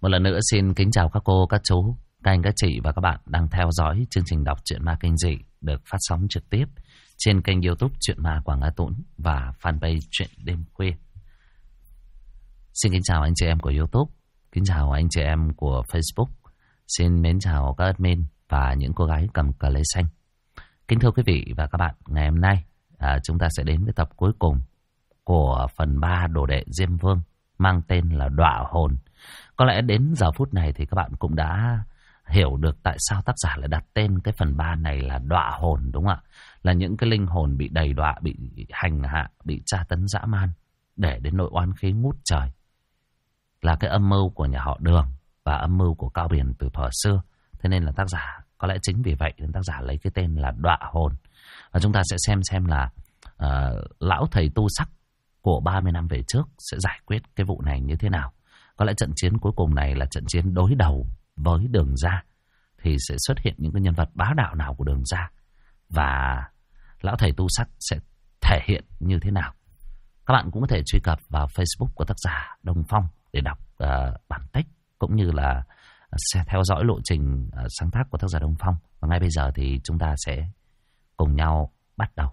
Một lần nữa xin kính chào các cô, các chú, các anh, các chị và các bạn đang theo dõi chương trình đọc truyện ma kinh dị được phát sóng trực tiếp trên kênh YouTube Truyện Ma Quảng Ngã Tũng và fanpage Truyện Đêm Khuya. Xin kính chào anh chị em của YouTube, kính chào anh chị em của Facebook, xin mến chào các admin và những cô gái cầm cờ lê xanh. Kính thưa quý vị và các bạn, ngày hôm nay chúng ta sẽ đến với tập cuối cùng của phần 3 Đồ Đệ Diêm Vương mang tên là Đọa Hồn. Có lẽ đến giờ phút này thì các bạn cũng đã hiểu được tại sao tác giả lại đặt tên cái phần 3 này là Đọa Hồn, đúng không ạ? Là những cái linh hồn bị đầy đọa, bị hành hạ, bị tra tấn dã man để đến nỗi oán khí ngút trời. Là cái âm mưu của nhà họ Đường và âm mưu của Cao Biển từ thuở xưa. Thế nên là tác giả, có lẽ chính vì vậy nên tác giả lấy cái tên là Đọa Hồn. Và chúng ta sẽ xem là lão thầy tu sắc của 30 năm về trước sẽ giải quyết cái vụ này như thế nào. Có lẽ trận chiến cuối cùng này là trận chiến đối đầu với Đường Gia. Thì sẽ xuất hiện những cái nhân vật bá đạo nào của Đường Gia. Và lão thầy tu sắc sẽ thể hiện như thế nào. Các bạn cũng có thể truy cập vào Facebook của tác giả Đông Phong để đọc bản tích cũng như là sẽ theo dõi lộ trình sáng tác của tác giả Đông Phong. Và ngay bây giờ thì chúng ta sẽ cùng nhau bắt đầu.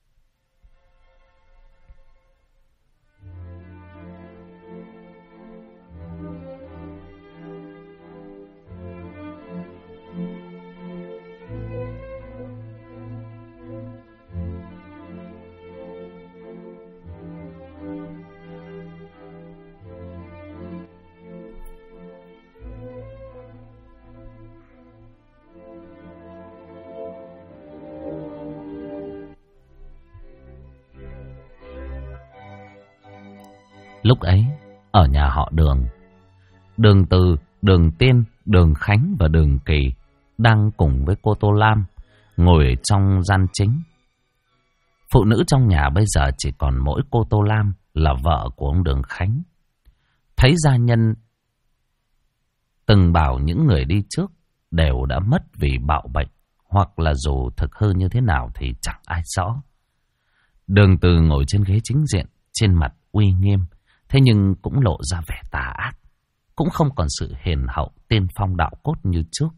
Lúc ấy, ở nhà họ Đường, Đường Từ, Đường Tiên, Đường Khánh và Đường Kỳ đang cùng với cô Tô Lam ngồi trong gian chính. Phụ nữ trong nhà bây giờ chỉ còn mỗi cô Tô Lam là vợ của ông Đường Khánh. Thấy gia nhân từng bảo những người đi trước đều đã mất vì bạo bệnh, hoặc là dù thực hư như thế nào thì chẳng ai rõ. Đường Từ ngồi trên ghế chính diện, trên mặt uy nghiêm, thế nhưng cũng lộ ra vẻ tà ác, cũng không còn sự hiền hậu tiên phong đạo cốt như trước.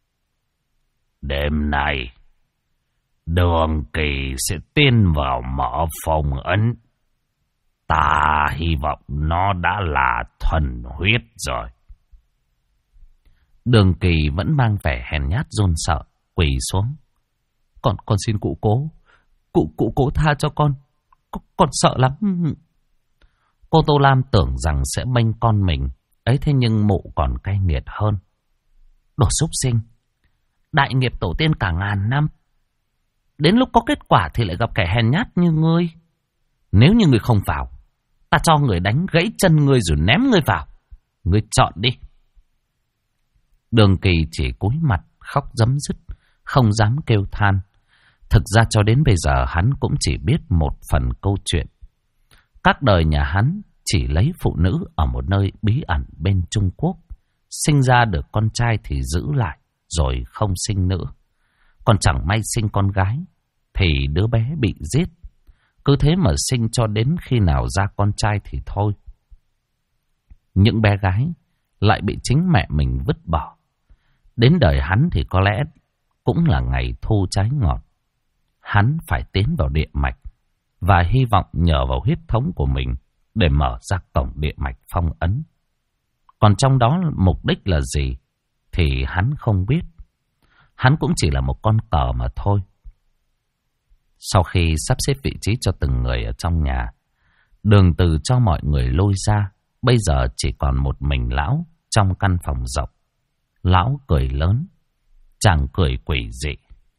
Đêm nay, Đường Kỳ sẽ tiến vào mở phòng ấn. Ta hy vọng nó đã là thuần huyết rồi. Đường Kỳ vẫn mang vẻ hèn nhát run sợ, quỳ xuống. Con xin cụ cố. Cụ cố tha cho con. Con sợ lắm. Cô Tô Lam tưởng rằng sẽ bênh con mình. Ấy thế nhưng mụ còn cay nghiệt hơn. Đồ súc sinh. Đại nghiệp tổ tiên cả ngàn năm. Đến lúc có kết quả thì lại gặp kẻ hèn nhát như ngươi. Nếu như ngươi không vào, ta cho người đánh gãy chân ngươi rồi ném ngươi vào. Ngươi chọn đi. Đường Kỳ chỉ cúi mặt khóc rấm rứt, không dám kêu than. Thực ra cho đến bây giờ hắn cũng chỉ biết một phần câu chuyện. Các đời nhà hắn chỉ lấy phụ nữ ở một nơi bí ẩn bên Trung Quốc. Sinh ra được con trai thì giữ lại, rồi không sinh nữa. Còn chẳng may sinh con gái, thì đứa bé bị giết. Cứ thế mà sinh cho đến khi nào ra con trai thì thôi. Những bé gái lại bị chính mẹ mình vứt bỏ. Đến đời hắn thì có lẽ cũng là ngày thu trái ngọt. Hắn phải tiến vào địa mạch và hy vọng nhờ vào huyết thống của mình để mở ra cổng địa mạch phong ấn. Còn trong đó mục đích là gì thì hắn không biết. Hắn cũng chỉ là một con cờ mà thôi. Sau khi sắp xếp vị trí cho từng người ở trong nhà, Đường Từ cho mọi người lôi ra. Bây giờ chỉ còn một mình lão trong căn phòng rộng. Lão cười lớn, chàng cười quỷ dị.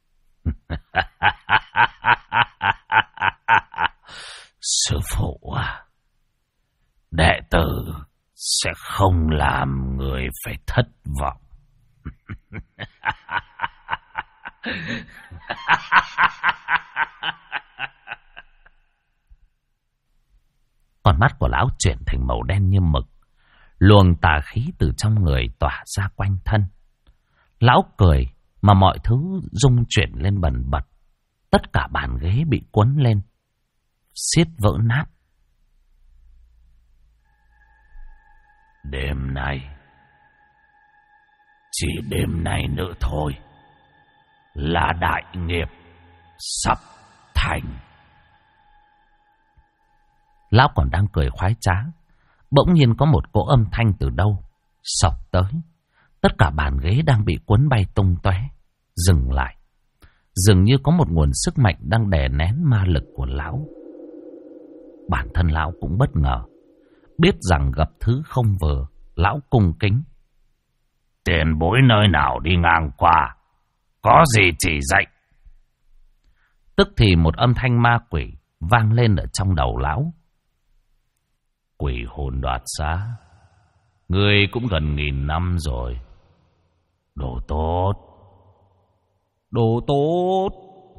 Sư phụ à, đệ tử sẽ không làm người phải thất vọng. Con mắt của lão chuyển thành màu đen như mực. Luồng tà khí từ trong người tỏa ra quanh thân. Lão cười mà mọi thứ rung chuyển lên bần bật. Tất cả bàn ghế bị cuốn lên, xiết vỡ nát. Đêm nay Chỉ đêm nay nữa thôi là đại nghiệp sắp thành. Lão còn đang cười khoái trá, bỗng nhiên có một cỗ âm thanh từ đâu xộc tới. Tất cả bàn ghế đang bị cuốn bay tung tóe, dừng lại. Dường như có một nguồn sức mạnh đang đè nén ma lực của lão. Bản thân lão cũng bất ngờ, biết rằng gặp thứ không vừa, lão cung kính. Tiền bối nơi nào đi ngang qua, có gì chỉ dạy. Tức thì một âm thanh ma quỷ vang lên ở trong đầu lão. Quỷ hồn đoạt xá, ngươi cũng gần 1000 năm rồi. Đồ tốt, đồ tốt.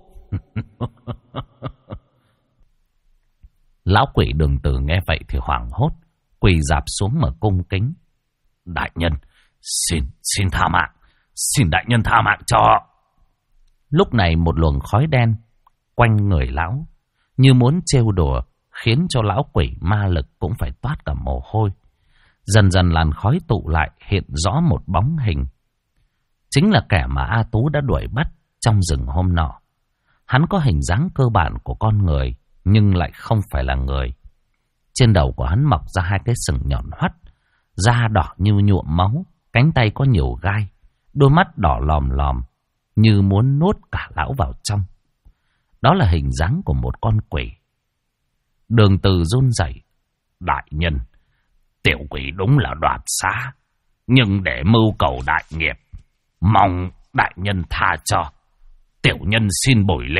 Lão quỷ Đường Từ nghe vậy thì hoảng hốt, quỳ rạp xuống mà cung kính. Đại nhân, xin tha mạng, xin đại nhân tha mạng cho. Lúc này một luồng khói đen quanh người lão, như muốn trêu đùa, khiến cho lão quỷ ma lực cũng phải toát cả mồ hôi. Dần dần làn khói tụ lại, hiện rõ một bóng hình. Chính là kẻ mà A Tú đã đuổi bắt trong rừng hôm nọ. Hắn có hình dáng cơ bản của con người, nhưng lại không phải là người. Trên đầu của hắn mọc ra 2 cái sừng nhọn hoắt, da đỏ như nhuộm máu, cánh tay có nhiều gai, đôi mắt đỏ lòm lòm, như muốn nuốt cả lão vào trong. Đó là hình dáng của một con quỷ. Đường Từ run rẩy. Đại nhân, tiểu quỷ đúng là đoạt xá, nhưng để mưu cầu đại nghiệp, mong đại nhân tha cho. Tiểu nhân xin bồi lễ.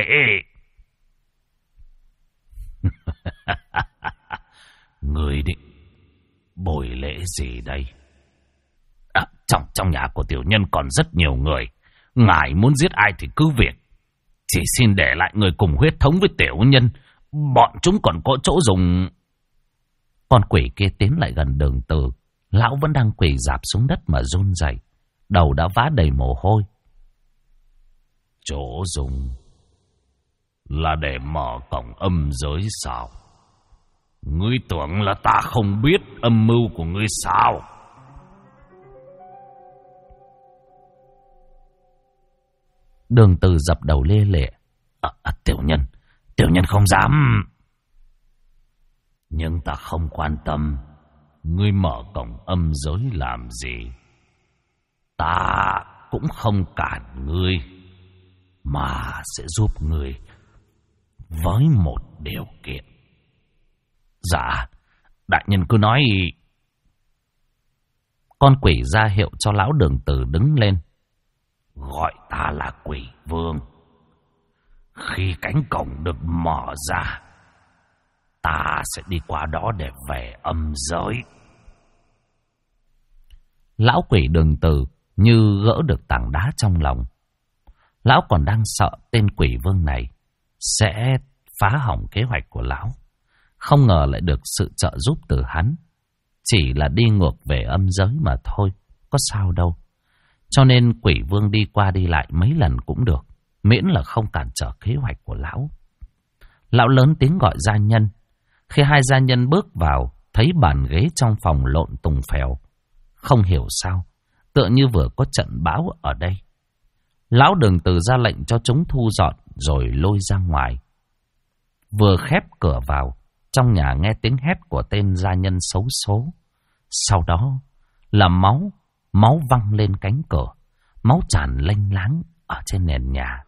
Người định bồi lễ gì đây? Trong nhà của tiểu nhân còn rất nhiều người. Ngài muốn giết ai thì cứ việc, chỉ xin để lại người cùng huyết thống với tiểu nhân. Bọn chúng còn có chỗ dùng. Con quỷ kia tiến lại gần Đường Từ. Lão vẫn đang quỳ rạp xuống đất mà run rẩy, đầu đã vã đầy mồ hôi. Chỗ dùng là để mở cổng âm giới sao? Ngươi tưởng là ta không biết âm mưu của ngươi sao? Đường Từ dập đầu lê lệ. Tiểu nhân không dám. Nhưng ta không quan tâm ngươi mở cổng âm giới làm gì. Ta cũng không cản ngươi, mà sẽ giúp ngươi với một điều kiện. Dạ, đại nhân cứ nói. Con quỷ ra hiệu cho lão Đường Từ đứng lên. Gọi ta là Quỷ Vương. Khi cánh cổng được mở ra, ta sẽ đi qua đó để về âm giới. Lão quỷ Đường Từ như gỡ được tảng đá trong lòng. Lão còn đang sợ tên Quỷ Vương này sẽ phá hỏng kế hoạch của lão. Không ngờ lại được sự trợ giúp từ hắn. Chỉ là đi ngược về âm giới mà thôi, có sao đâu. Cho nên Quỷ Vương đi qua đi lại mấy lần cũng được, miễn là không cản trở kế hoạch của lão. Lão lớn tiếng gọi gia nhân. Khi 2 gia nhân bước vào, thấy bàn ghế trong phòng lộn tùng phèo. Không hiểu sao, tựa như vừa có trận bão ở đây. Lão Đường Từ ra lệnh cho chúng thu dọn rồi lôi ra ngoài. Vừa khép cửa vào, trong nhà nghe tiếng hét của tên gia nhân xấu số. Sau đó là máu văng lên cánh cửa, máu tràn lênh láng ở trên nền nhà.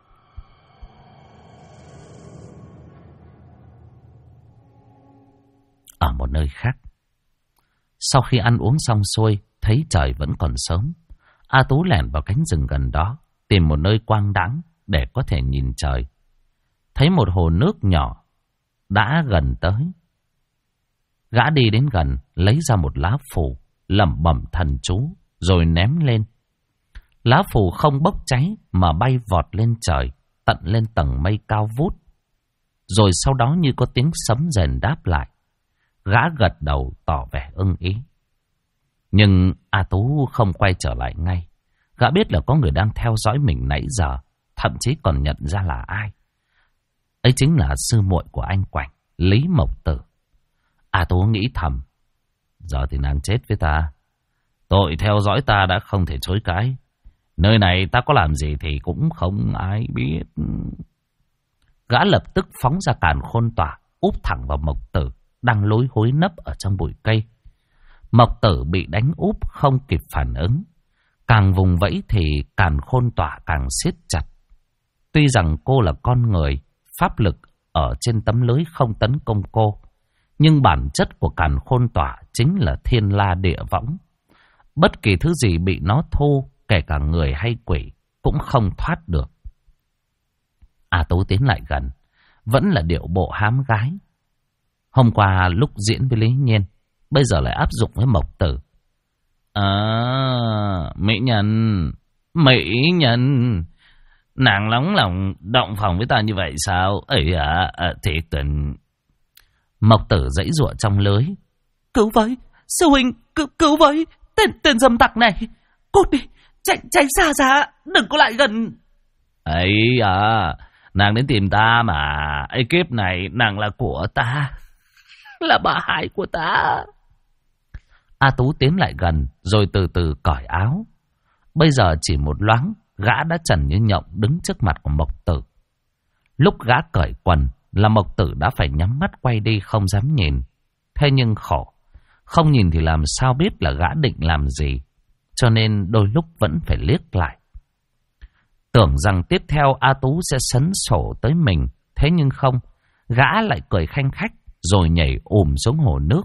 Ở một nơi khác, sau khi ăn uống xong xuôi, thấy trời vẫn còn sớm, A Tú lẻn vào cánh rừng gần đó, tìm một nơi quang đãng để có thể nhìn trời. Thấy một hồ nước nhỏ đã gần tới. Gã đi đến gần, lấy ra một lá phù, lẩm bẩm thần chú, rồi ném lên. Lá phù không bốc cháy mà bay vọt lên trời, tận lên tầng mây cao vút. Rồi sau đó như có tiếng sấm rền đáp lại. Gã gật đầu tỏ vẻ ưng ý. Nhưng A Tú không quay trở lại ngay. Gã biết là có người đang theo dõi mình nãy giờ, thậm chí còn nhận ra là ai. Ấy chính là sư muội của anh Quảnh, Lý Mộc Tử. A Tú nghĩ thầm, giờ thì nàng chết với ta. Tội theo dõi ta đã không thể chối cãi. Nơi này ta có làm gì thì cũng không ai biết. Gã lập tức phóng ra càn khôn tỏa, úp thẳng vào Mộc Tử đang lối hối nấp ở trong bụi cây. Mộc Tử bị đánh úp không kịp phản ứng. Càng vùng vẫy thì càn khôn tỏa càng siết chặt. Tuy rằng cô là con người, pháp lực ở trên tấm lưới không tấn công cô, nhưng bản chất của càn khôn tỏa chính là thiên la địa võng. Bất kỳ thứ gì bị nó thu, kể cả người hay quỷ, cũng không thoát được. A Tú tiến lại gần, vẫn là điệu bộ hám gái. Hôm qua lúc diễn với Lý Nhiên, bây giờ lại áp dụng với Mộc Tử. Mỹ nhân, nàng nóng lòng động phòng với ta như vậy sao? Thiệt tình. Mộc Tử giãy giụa trong lưới. Cứu với, sư huynh, cứu với, tên dâm tặc này. Cút đi, chạy xa ra, đừng có lại gần. Nàng đến tìm ta mà. Kiếp này nàng là của ta, là bà hại của ta. A Tú tiến lại gần, rồi từ từ cởi áo. Bây giờ chỉ một loáng, gã đã trần như nhộng đứng trước mặt của Mộc Tử. Lúc gã cởi quần là Mộc Tử đã phải nhắm mắt quay đi không dám nhìn. Thế nhưng khổ, không nhìn thì làm sao biết là gã định làm gì, cho nên đôi lúc vẫn phải liếc lại. Tưởng rằng tiếp theo A Tú sẽ sấn sổ tới mình, thế nhưng không, gã lại cười khanh khách rồi nhảy xuống hồ nước.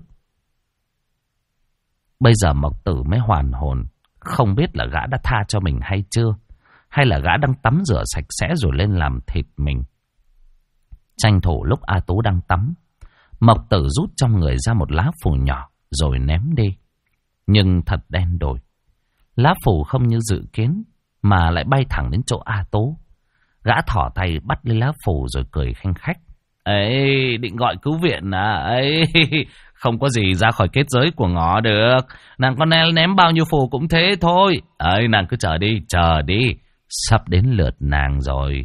Bây giờ Mộc Tử mới hoàn hồn, không biết là gã đã tha cho mình hay chưa, hay là gã đang tắm rửa sạch sẽ rồi lên làm thịt mình. Tranh thủ lúc A Tú đang tắm, Mộc Tử rút trong người ra một lá phù nhỏ rồi ném đi. Nhưng thật đen đủi, lá phù không như dự kiến mà lại bay thẳng đến chỗ A Tú. Gã thỏ tay bắt lấy lá phù rồi cười khanh khách. Định gọi cứu viện à? Không có gì ra khỏi kết giới của ngõ được. Nàng con ném bao nhiêu phù cũng thế thôi. Nàng cứ chờ đi. Sắp đến lượt nàng rồi.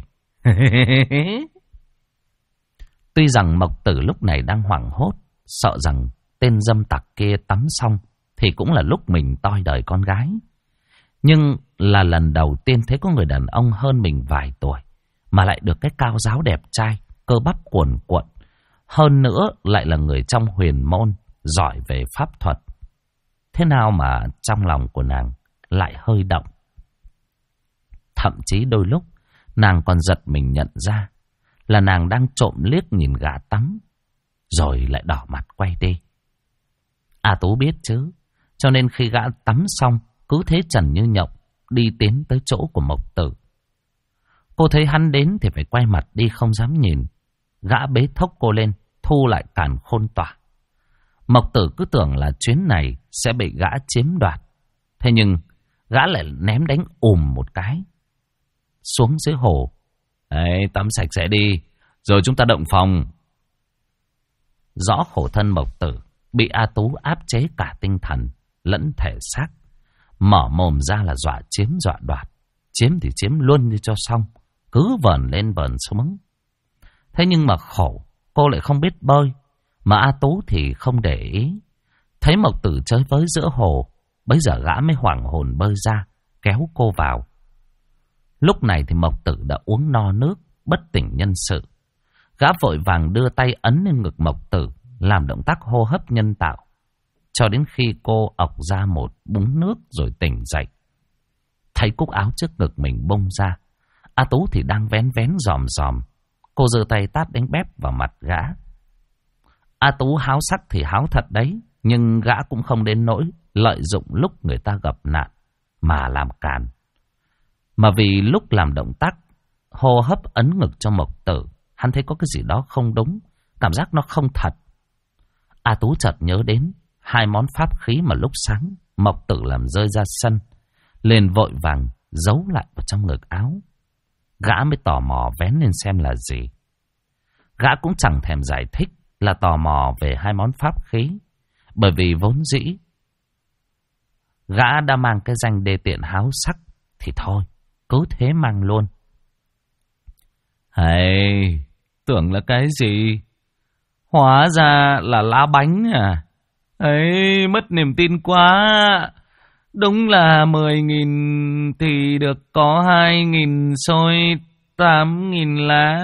Tuy rằng Mộc Tử lúc này đang hoảng hốt, sợ rằng tên dâm tặc kia tắm xong thì cũng là lúc mình toi đời con gái. Nhưng là lần đầu tiên thấy có người đàn ông hơn mình vài tuổi mà lại được cái cao giáo đẹp trai, cơ bắp cuồn cuộn. Hơn nữa lại là người trong huyền môn, giỏi về pháp thuật. Thế nào mà trong lòng của nàng lại hơi động. Thậm chí đôi lúc nàng còn giật mình nhận ra là nàng đang trộm liếc nhìn gã tắm, rồi lại đỏ mặt quay đi. A Tú biết chứ, cho nên khi gã tắm xong cứ thế trần như nhộng đi tiến tới chỗ của Mộc Tử. Cô thấy hắn đến thì phải quay mặt đi không dám nhìn. Gã bế thốc cô lên, thu lại càn khôn tỏa. Mộc Tử cứ tưởng là chuyến này sẽ bị gã chiếm đoạt. Thế nhưng gã lại ném đánh một cái xuống dưới hồ. Tắm sạch sẽ đi, rồi chúng ta động phòng. Rõ khổ thân Mộc Tử bị A Tú áp chế cả tinh thần lẫn thể xác, mở mồm ra là dọa chiếm dọa đoạt. Chiếm thì chiếm luôn đi cho xong, cứ vờn lên vờn xuống. Thế nhưng mà khổ, cô lại không biết bơi, mà A Tú thì không để ý. Thấy Mộc Tử chơi với giữa hồ, bấy giờ gã mới hoảng hồn bơi ra, kéo cô vào. Lúc này thì Mộc Tử đã uống no nước, bất tỉnh nhân sự. Gã vội vàng đưa tay ấn lên ngực Mộc Tử, làm động tác hô hấp nhân tạo, cho đến khi cô ọc ra một búng nước rồi tỉnh dậy. Thấy cúc áo trước ngực mình bung ra, A Tú thì đang vén dòm dòm. Cô giơ tay tát đánh bép vào mặt gã. A Tú háo sắc thì háo thật đấy, nhưng gã cũng không đến nỗi lợi dụng lúc người ta gặp nạn mà làm càn. Mà vì lúc làm động tác hô hấp ấn ngực cho Mộc Tử, hắn thấy có cái gì đó không đúng, cảm giác nó không thật. A Tú chợt nhớ đến hai món pháp khí mà lúc sáng Mộc Tử làm rơi ra sân, liền vội vàng giấu lại vào trong ngực áo. Gã mới tò mò vén lên xem là gì. Gã cũng chẳng thèm giải thích là tò mò về hai món pháp khí, bởi vì vốn dĩ gã đã mang cái danh đê tiện háo sắc thì thôi, cứ thế mang luôn. Tưởng là cái gì? Hóa ra là lá bánh à? Mất niềm tin quá. Đúng là 10.000 thì được có 2.000 xôi, 8.000 lá.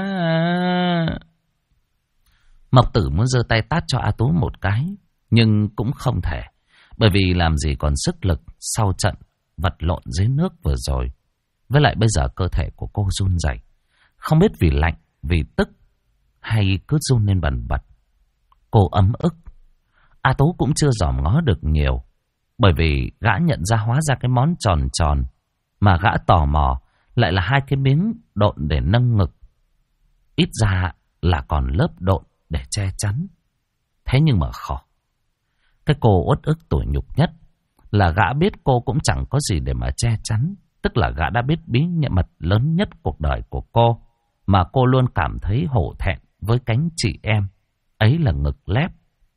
Mộc Tử muốn giơ tay tát cho A Tú một cái, nhưng cũng không thể, bởi vì làm gì còn sức lực sau trận vật lộn dưới nước vừa rồi. Với lại bây giờ cơ thể của cô run rẩy, không biết vì lạnh, vì tức hay cứ run lên bần bật. Cô ấm ức. A Tú cũng chưa dòm ngó được nhiều, bởi vì gã nhận ra hóa ra cái món tròn tròn mà gã tò mò lại là 2 cái miếng độn để nâng ngực. Ít ra là còn lớp độn để che chắn. Thế nhưng mà khó. Cái cô uất ức tủi nhục nhất là gã biết cô cũng chẳng có gì để mà che chắn. Tức là gã đã biết bí mật lớn nhất cuộc đời của cô, mà cô luôn cảm thấy hổ thẹn với cánh chị em. Ấy là ngực lép.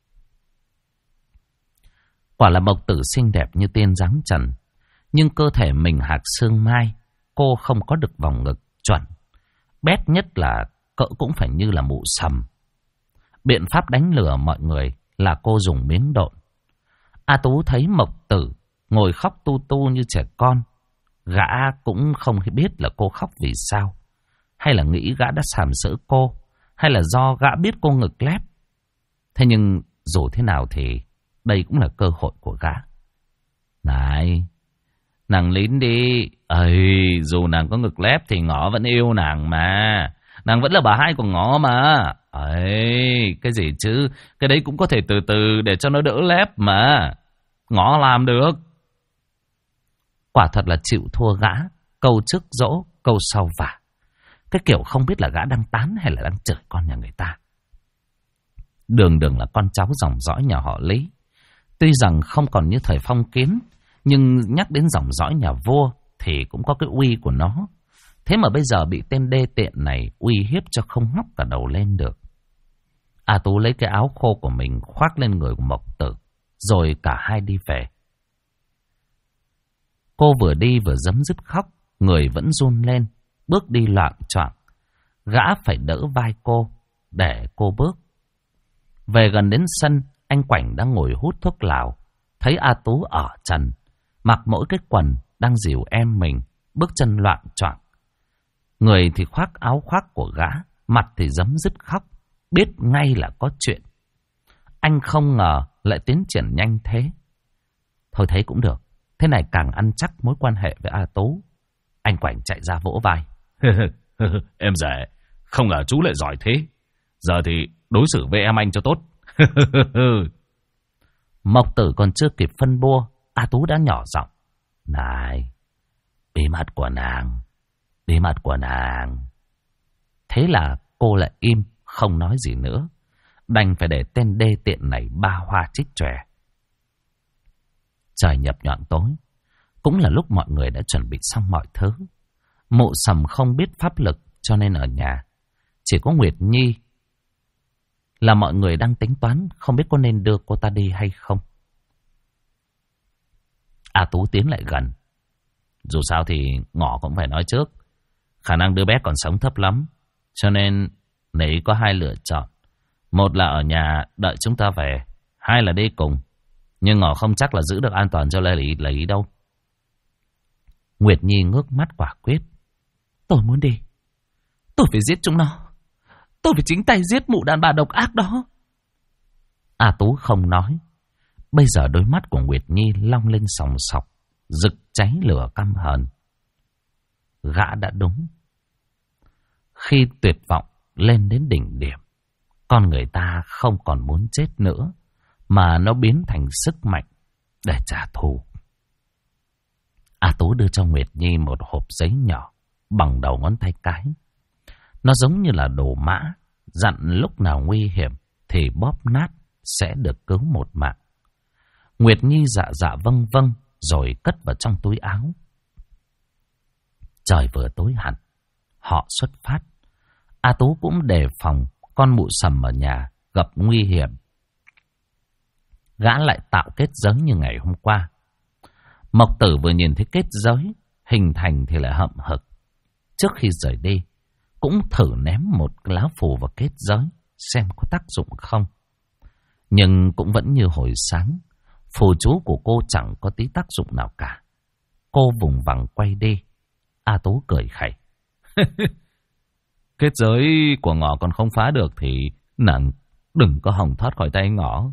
Quả là Mộc Tử xinh đẹp như tiên dáng trần, nhưng cơ thể mình hạc xương mai, cô không có được vòng ngực chuẩn. Bét nhất là cỡ cũng phải như là mụ sầm. Biện pháp đánh lừa mọi người là cô dùng miếng độn. A Tú thấy Mộc Tử ngồi khóc tu tu như trẻ con. Gã cũng không biết là cô khóc vì sao, hay là nghĩ gã đã sàm sỡ cô, hay là do gã biết cô ngực lép. Thế nhưng dù thế nào thì đây cũng là cơ hội của gã. Này, nàng lín đi. Ây, dù nàng có ngực lép thì ngõ vẫn yêu nàng mà. Nàng vẫn là bà hai của ngõ mà. Ây, cái gì chứ? Cái đấy cũng có thể từ từ để cho nó đỡ lép mà. Ngõ làm được. Quả thật là chịu thua gã. Câu trước dỗ, câu sau vả. Cái kiểu không biết là gã đang tán hay là đang chửi con nhà người ta. Đường Đường là con cháu dòng dõi nhà họ Lý. Tuy rằng không còn như thời phong kiến, nhưng nhắc đến dòng dõi nhà vua thì cũng có cái uy của nó. Thế mà bây giờ bị tên đê tiện này uy hiếp cho không ngóc cả đầu lên được. A Tú lấy cái áo khô của mình khoác lên người của Mộc Tử, rồi cả hai đi về. Cô vừa đi vừa giấm dứt khóc, người vẫn run lên, bước đi loạng choạng. Gã phải đỡ vai cô để cô bước. Về gần đến sân, anh Quảnh đang ngồi hút thuốc lào, thấy A Tú ở trần, mặc mỗi cái quần đang dìu em mình, bước chân loạng choạng. Người thì khoác áo khoác của gã, mặt thì giấm dứt khóc, biết ngay là có chuyện. Anh không ngờ lại tiến triển nhanh thế. Thôi thấy cũng được, thế này càng ăn chắc mối quan hệ với A Tú. Anh Quảnh chạy ra vỗ vai. Em rể, không ngờ chú lại giỏi thế. Giờ thì đối xử với em anh cho tốt. Mộc Tử còn chưa kịp phân bua, A Tú đã nhỏ giọng. Này, bí mật của nàng, bí mật của nàng. Thế là cô lại im, không nói gì nữa. Đành phải để tên đê tiện này ba hoa trích chòe. Trời nhập nhoạng tối, cũng là lúc mọi người đã chuẩn bị xong mọi thứ. Mụ Sầm không biết pháp lực cho nên ở nhà. Chỉ có Nguyệt Nhi là mọi người đang tính toán không biết có nên đưa cô ta đi hay không. A Tú tiến lại gần. Dù sao thì ngõ cũng phải nói trước, khả năng đứa bé còn sống thấp lắm, cho nên nãy có 2 lựa chọn. Một là ở nhà đợi chúng ta về, 2 là đi cùng. Nhưng ngõ không chắc là giữ được an toàn cho lấy đâu. Nguyệt Nhi ngước mắt quả quyết. Tôi muốn đi. Tôi phải giết chúng nó. Tôi phải chính tay giết mụ đàn bà độc ác đó. A Tú không nói. Bây giờ đôi mắt của Nguyệt Nhi long lên sòng sọc, rực cháy lửa căm hờn. Gã đã đúng. Khi tuyệt vọng lên đến đỉnh điểm, con người ta không còn muốn chết nữa, mà nó biến thành sức mạnh để trả thù. A Tú đưa cho Nguyệt Nhi một hộp giấy nhỏ bằng đầu ngón tay cái. Nó giống như là đồ mã, dặn lúc nào nguy hiểm thì bóp nát sẽ được cứu một mạng. Nguyệt Nhi dạ dạ vâng vâng rồi cất vào trong túi áo. Trời vừa tối hẳn, họ xuất phát. A Tú cũng đề phòng con mụ Sầm ở nhà gặp nguy hiểm. Gã lại tạo kết giới như ngày hôm qua. Mộc Tử vừa nhìn thấy kết giới hình thành thì lại hậm hực. Trước khi rời đi, cũng thử ném một lá phù vào kết giới xem có tác dụng không. Nhưng cũng vẫn như hồi sáng, Phù chú của cô chẳng có tí tác dụng nào cả. Cô vùng vằng quay đi. A Tú cười khẩy. Kết giới của ngọ còn không phá được thì nàng đừng có hòng thoát khỏi tay ngọ.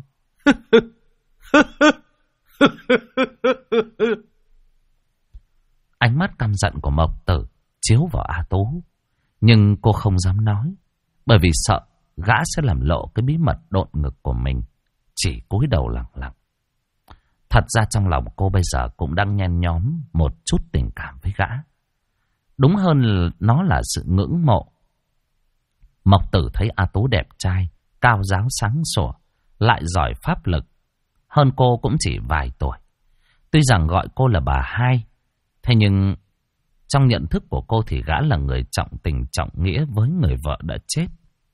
Ánh mắt căm giận của Mộc Tử chiếu vào A Tú. Nhưng cô không dám nói. Bởi vì sợ gã sẽ làm lộ cái bí mật độn ngực của mình. Chỉ cúi đầu lặng lặng. Thật ra trong lòng cô bây giờ cũng đang nhen nhóm một chút tình cảm với gã. Đúng hơn nó là sự ngưỡng mộ. Mộc Tử thấy A Tú đẹp trai, cao ráo sáng sủa, lại giỏi pháp lực. Hơn cô cũng chỉ vài tuổi. Tuy rằng gọi cô là bà hai, thế nhưng trong nhận thức của cô thì gã là người trọng tình trọng nghĩa với người vợ đã chết.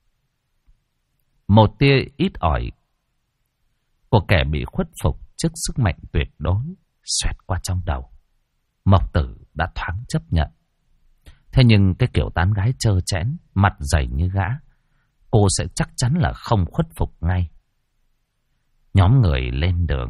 Một tia ít ỏi của kẻ bị khuất phục trước sức mạnh tuyệt đối xoẹt qua trong đầu. Mộc Tử đã thoáng chấp nhận. Thế nhưng cái kiểu tán gái trơ trẽn, mặt dày như gã, cô sẽ chắc chắn là không khuất phục ngay. Nhóm người lên đường.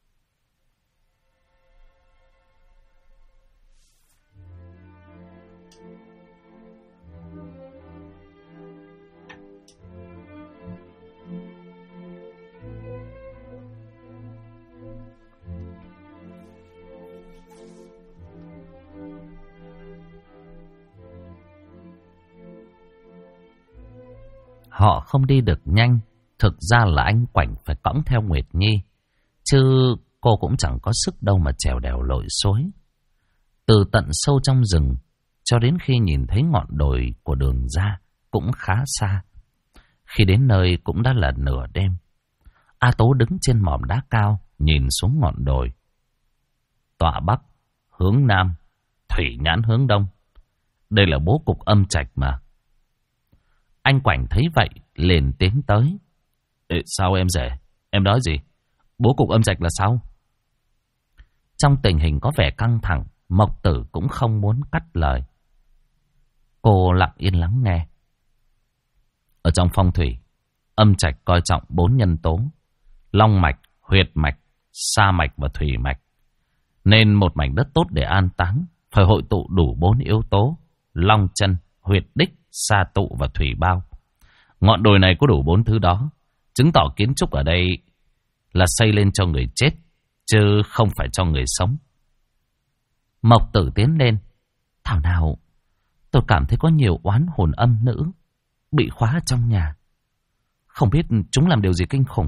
Họ không đi được nhanh. Thực ra là anh Quảnh phải cõng theo Nguyệt Nhi. Chứ cô cũng chẳng có sức đâu mà trèo đèo lội suối. Từ tận sâu trong rừng cho đến khi nhìn thấy ngọn đồi của đường ra cũng khá xa. Khi đến nơi cũng đã là nửa đêm. A Tố đứng trên mỏm đá cao nhìn xuống ngọn đồi. Tọa bắc hướng nam, thủy nhãn hướng đông. Đây là bố cục âm trạch mà. Anh Quảnh thấy vậy liền tiến tới. Sao em rể? Em nói gì? Bố cục âm trạch là sao? Trong tình hình có vẻ căng thẳng, Mộc Tử cũng không muốn cắt lời. Cô lặng yên lắng nghe. Ở trong phong thủy, âm trạch coi trọng 4 nhân tố: long mạch, huyệt mạch, sa mạch và thủy mạch. Nên một mảnh đất tốt để an táng phải hội tụ đủ 4 yếu tố: long chân, huyệt đích, sa tụ và thủy bao. Ngọn đồi này có đủ 4 thứ đó, chứng tỏ kiến trúc ở đây là xây lên cho người chết, chứ không phải cho người sống. Mộc Tử tiến lên. Thảo nào tôi cảm thấy có nhiều oán hồn âm nữ bị khóa trong nhà. Không biết chúng làm điều gì kinh khủng.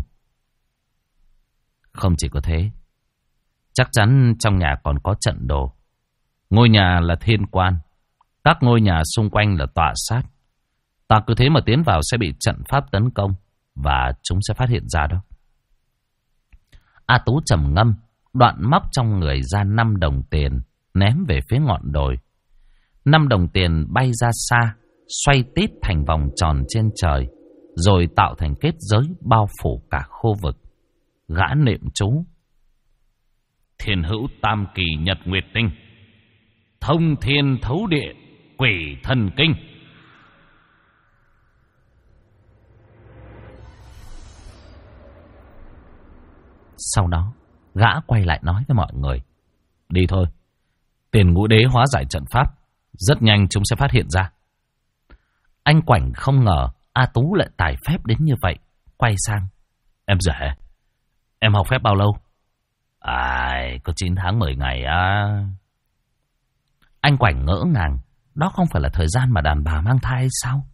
Không chỉ có thế, chắc chắn trong nhà còn có trận đồ. Ngôi nhà là thiên quan, các ngôi nhà xung quanh là tọa sát. Ta cứ thế mà tiến vào sẽ bị trận pháp tấn công, và chúng sẽ phát hiện ra đó. A Tú trầm ngâm, đoạn móc trong người ra 5 đồng tiền, ném về phía ngọn đồi. 5 đồng tiền bay ra xa, xoay tít thành vòng tròn trên trời, rồi tạo thành kết giới bao phủ cả khu vực. Gã niệm chú: Thiên hữu tam kỳ nhật nguyệt tinh, thông thiên thấu địa, quỷ thần kinh. Sau đó, gã quay lại nói với mọi người: Đi thôi, Tiền Ngũ Đế hóa giải trận pháp, rất nhanh chúng sẽ phát hiện ra. Anh Quảnh không ngờ A Tú lại tài phép đến như vậy, quay sang: Em rể, em học phép bao lâu? Có 9 tháng 10 ngày á. Anh Quảnh ngỡ ngàng, đó không phải là thời gian mà đàn bà mang thai sao?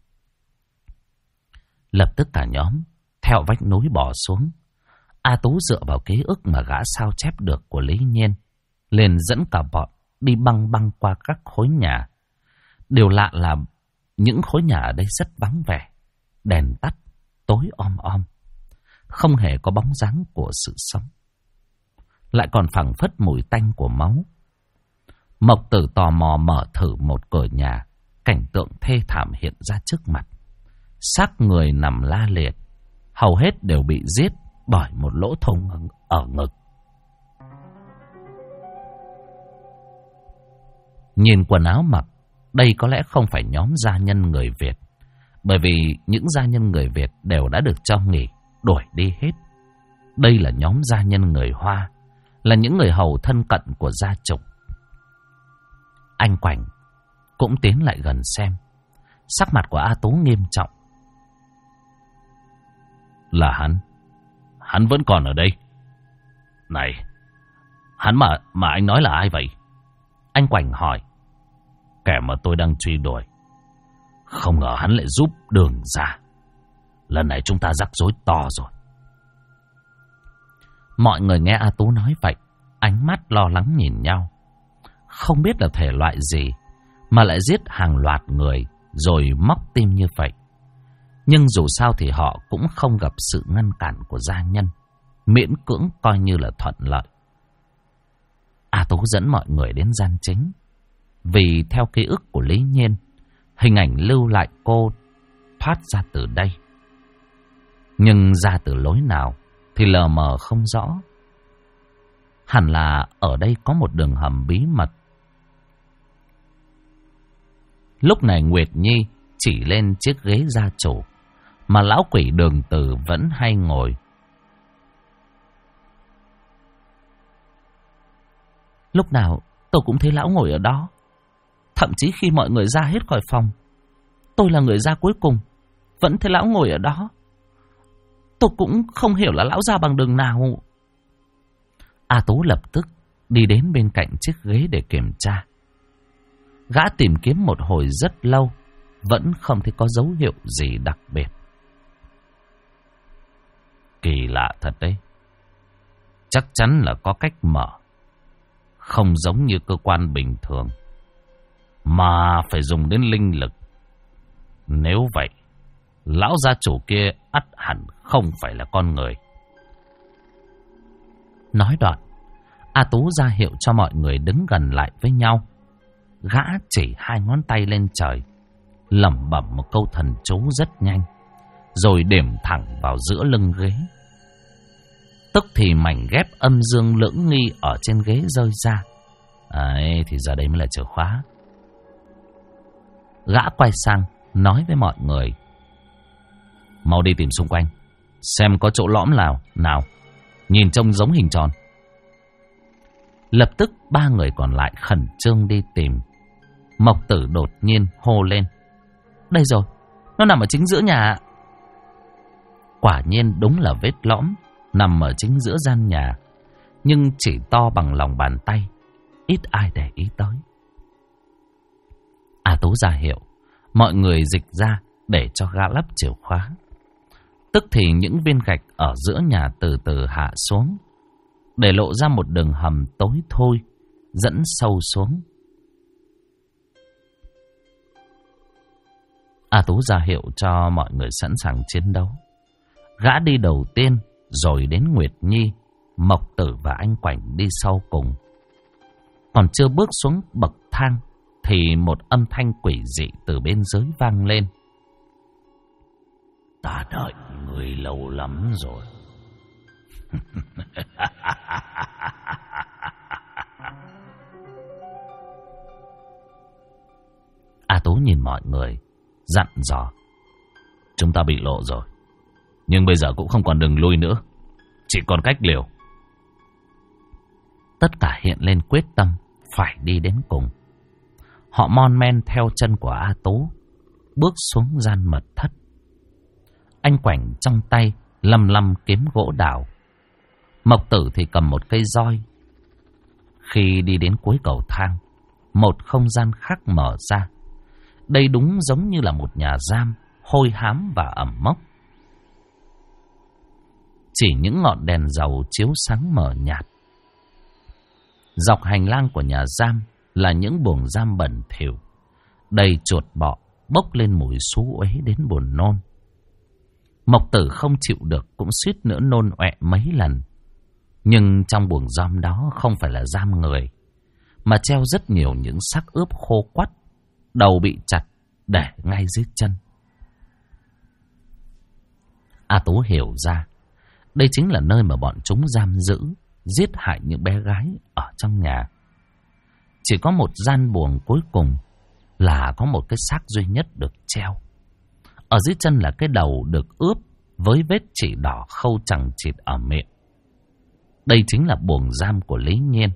Lập tức cả nhóm theo vách núi bỏ xuống. A Tú dựa vào ký ức mà gã sao chép được của Lý Nhiên, liền dẫn cả bọn đi băng băng qua các khối nhà. Điều lạ là những khối nhà ở đây rất vắng vẻ, đèn tắt, tối om om, không hề có bóng dáng của sự sống, lại còn phảng phất mùi tanh của máu. Mộc Tử tò mò mở thử một cửa nhà, cảnh tượng thê thảm hiện ra trước mặt. Xác người nằm la liệt, hầu hết đều bị giết bởi một lỗ thủng ở ngực. Nhìn quần áo mặc, đây có lẽ không phải nhóm gia nhân người Việt, bởi vì những gia nhân người Việt đều đã được cho nghỉ, đuổi đi hết. Đây là nhóm gia nhân người Hoa, là những người hầu thân cận của gia chủ. Anh Quảnh cũng tiến lại gần xem. Sắc mặt của A Tú nghiêm trọng. Là hắn vẫn còn ở đây. Này, hắn mà anh nói là ai vậy? Anh Quảnh hỏi. Kẻ mà tôi đang truy đuổi. Không ngờ hắn lại giúp Đường ra. Lần này chúng ta rắc rối to rồi. Mọi người nghe A Tú nói vậy, ánh mắt lo lắng nhìn nhau. Không biết là thể loại gì mà lại giết hàng loạt người rồi móc tim như vậy. Nhưng dù sao thì họ cũng không gặp sự ngăn cản của gia nhân, miễn cưỡng coi như là thuận lợi. A Tú dẫn mọi người đến gian chính. Vì theo ký ức của Lý Nhiên, hình ảnh lưu lại cô thoát ra từ đây. Nhưng ra từ lối nào thì lờ mờ không rõ. Hẳn là ở đây có một đường hầm bí mật. Lúc này Nguyệt Nhi chỉ lên chiếc ghế gia chủ mà lão quỷ Đường Từ vẫn hay ngồi. Lúc nào tôi cũng thấy lão ngồi ở đó. Thậm chí khi mọi người ra hết khỏi phòng, tôi là người ra cuối cùng, vẫn thấy lão ngồi ở đó. Tôi cũng không hiểu là lão ra bằng đường nào. A Tú lập tức đi đến bên cạnh chiếc ghế để kiểm tra. Gã tìm kiếm một hồi rất lâu, vẫn không thấy có dấu hiệu gì đặc biệt. Kỳ lạ thật đấy. Chắc chắn là có cách mở. Không giống như cơ quan bình thường, mà phải dùng đến linh lực. Nếu vậy, lão gia chủ kia ắt hẳn không phải là con người. Nói đoạn, A Tú ra hiệu cho mọi người đứng gần lại với nhau. Gã chỉ 2 ngón tay lên trời, lẩm bẩm một câu thần chú rất nhanh, rồi điểm thẳng vào giữa lưng ghế. Tức thì mảnh ghép âm dương lưỡng nghi ở trên ghế rơi ra. Ấy thì giờ đây mới là chìa khóa. Gã quay sang nói với mọi người. Mau đi tìm xung quanh, xem có chỗ lõm nào nhìn trông giống hình tròn. Lập tức 3 người còn lại khẩn trương đi tìm. Mộc Tử đột nhiên hô lên. Đây rồi, nó nằm ở chính giữa nhà. Quả nhiên đúng là vết lõm nằm ở chính giữa gian nhà, nhưng chỉ to bằng lòng bàn tay, ít ai để ý tới. A Tú ra hiệu, mọi người dịch ra để cho gã lắp chìa khóa. Tức thì những viên gạch ở giữa nhà từ từ hạ xuống, để lộ ra một đường hầm tối thui dẫn sâu xuống. A Tú ra hiệu cho mọi người sẵn sàng chiến đấu. Gã đi đầu tiên, rồi đến Nguyệt Nhi, Mộc Tử và anh Quảnh đi sau cùng. Còn chưa bước xuống bậc thang thì một âm thanh quỷ dị từ bên dưới vang lên. Ta đợi người lâu lắm rồi. A Tú nhìn mọi người, dặn dò. Chúng ta bị lộ rồi, nhưng bây giờ cũng không còn đường lui nữa, chỉ còn cách liều. Tất cả hiện lên quyết tâm phải đi đến cùng. Họ mon men theo chân của A Tú, bước xuống gian mật thất. Anh Quảnh trong tay lăm kiếm gỗ đào, Mộc Tử thì cầm một cây roi. Khi đi đến cuối cầu thang, một không gian khác mở ra. Đây đúng giống như là một nhà giam hôi hám và ẩm mốc. Chỉ những ngọn đèn dầu chiếu sáng mờ nhạt. Dọc hành lang của nhà giam là những buồng giam bẩn thỉu, đầy chuột bọ, bốc lên mùi xú uế đến buồn nôn. Mộc Tử không chịu được, cũng suýt nữa nôn ọe mấy lần. Nhưng trong buồng giam đó không phải là giam người, mà treo rất nhiều những xác ướp khô quắt, đầu bị chặt để ngay dưới chân. A Tú hiểu ra, đây chính là nơi mà bọn chúng giam giữ, giết hại những bé gái ở trong nhà. Chỉ có một gian buồng cuối cùng là có một cái xác duy nhất được treo. Ở dưới chân là cái đầu được ướp với vết chỉ đỏ khâu chằng chịt ở miệng. đây chính là buồng giam của Lý Nhiên.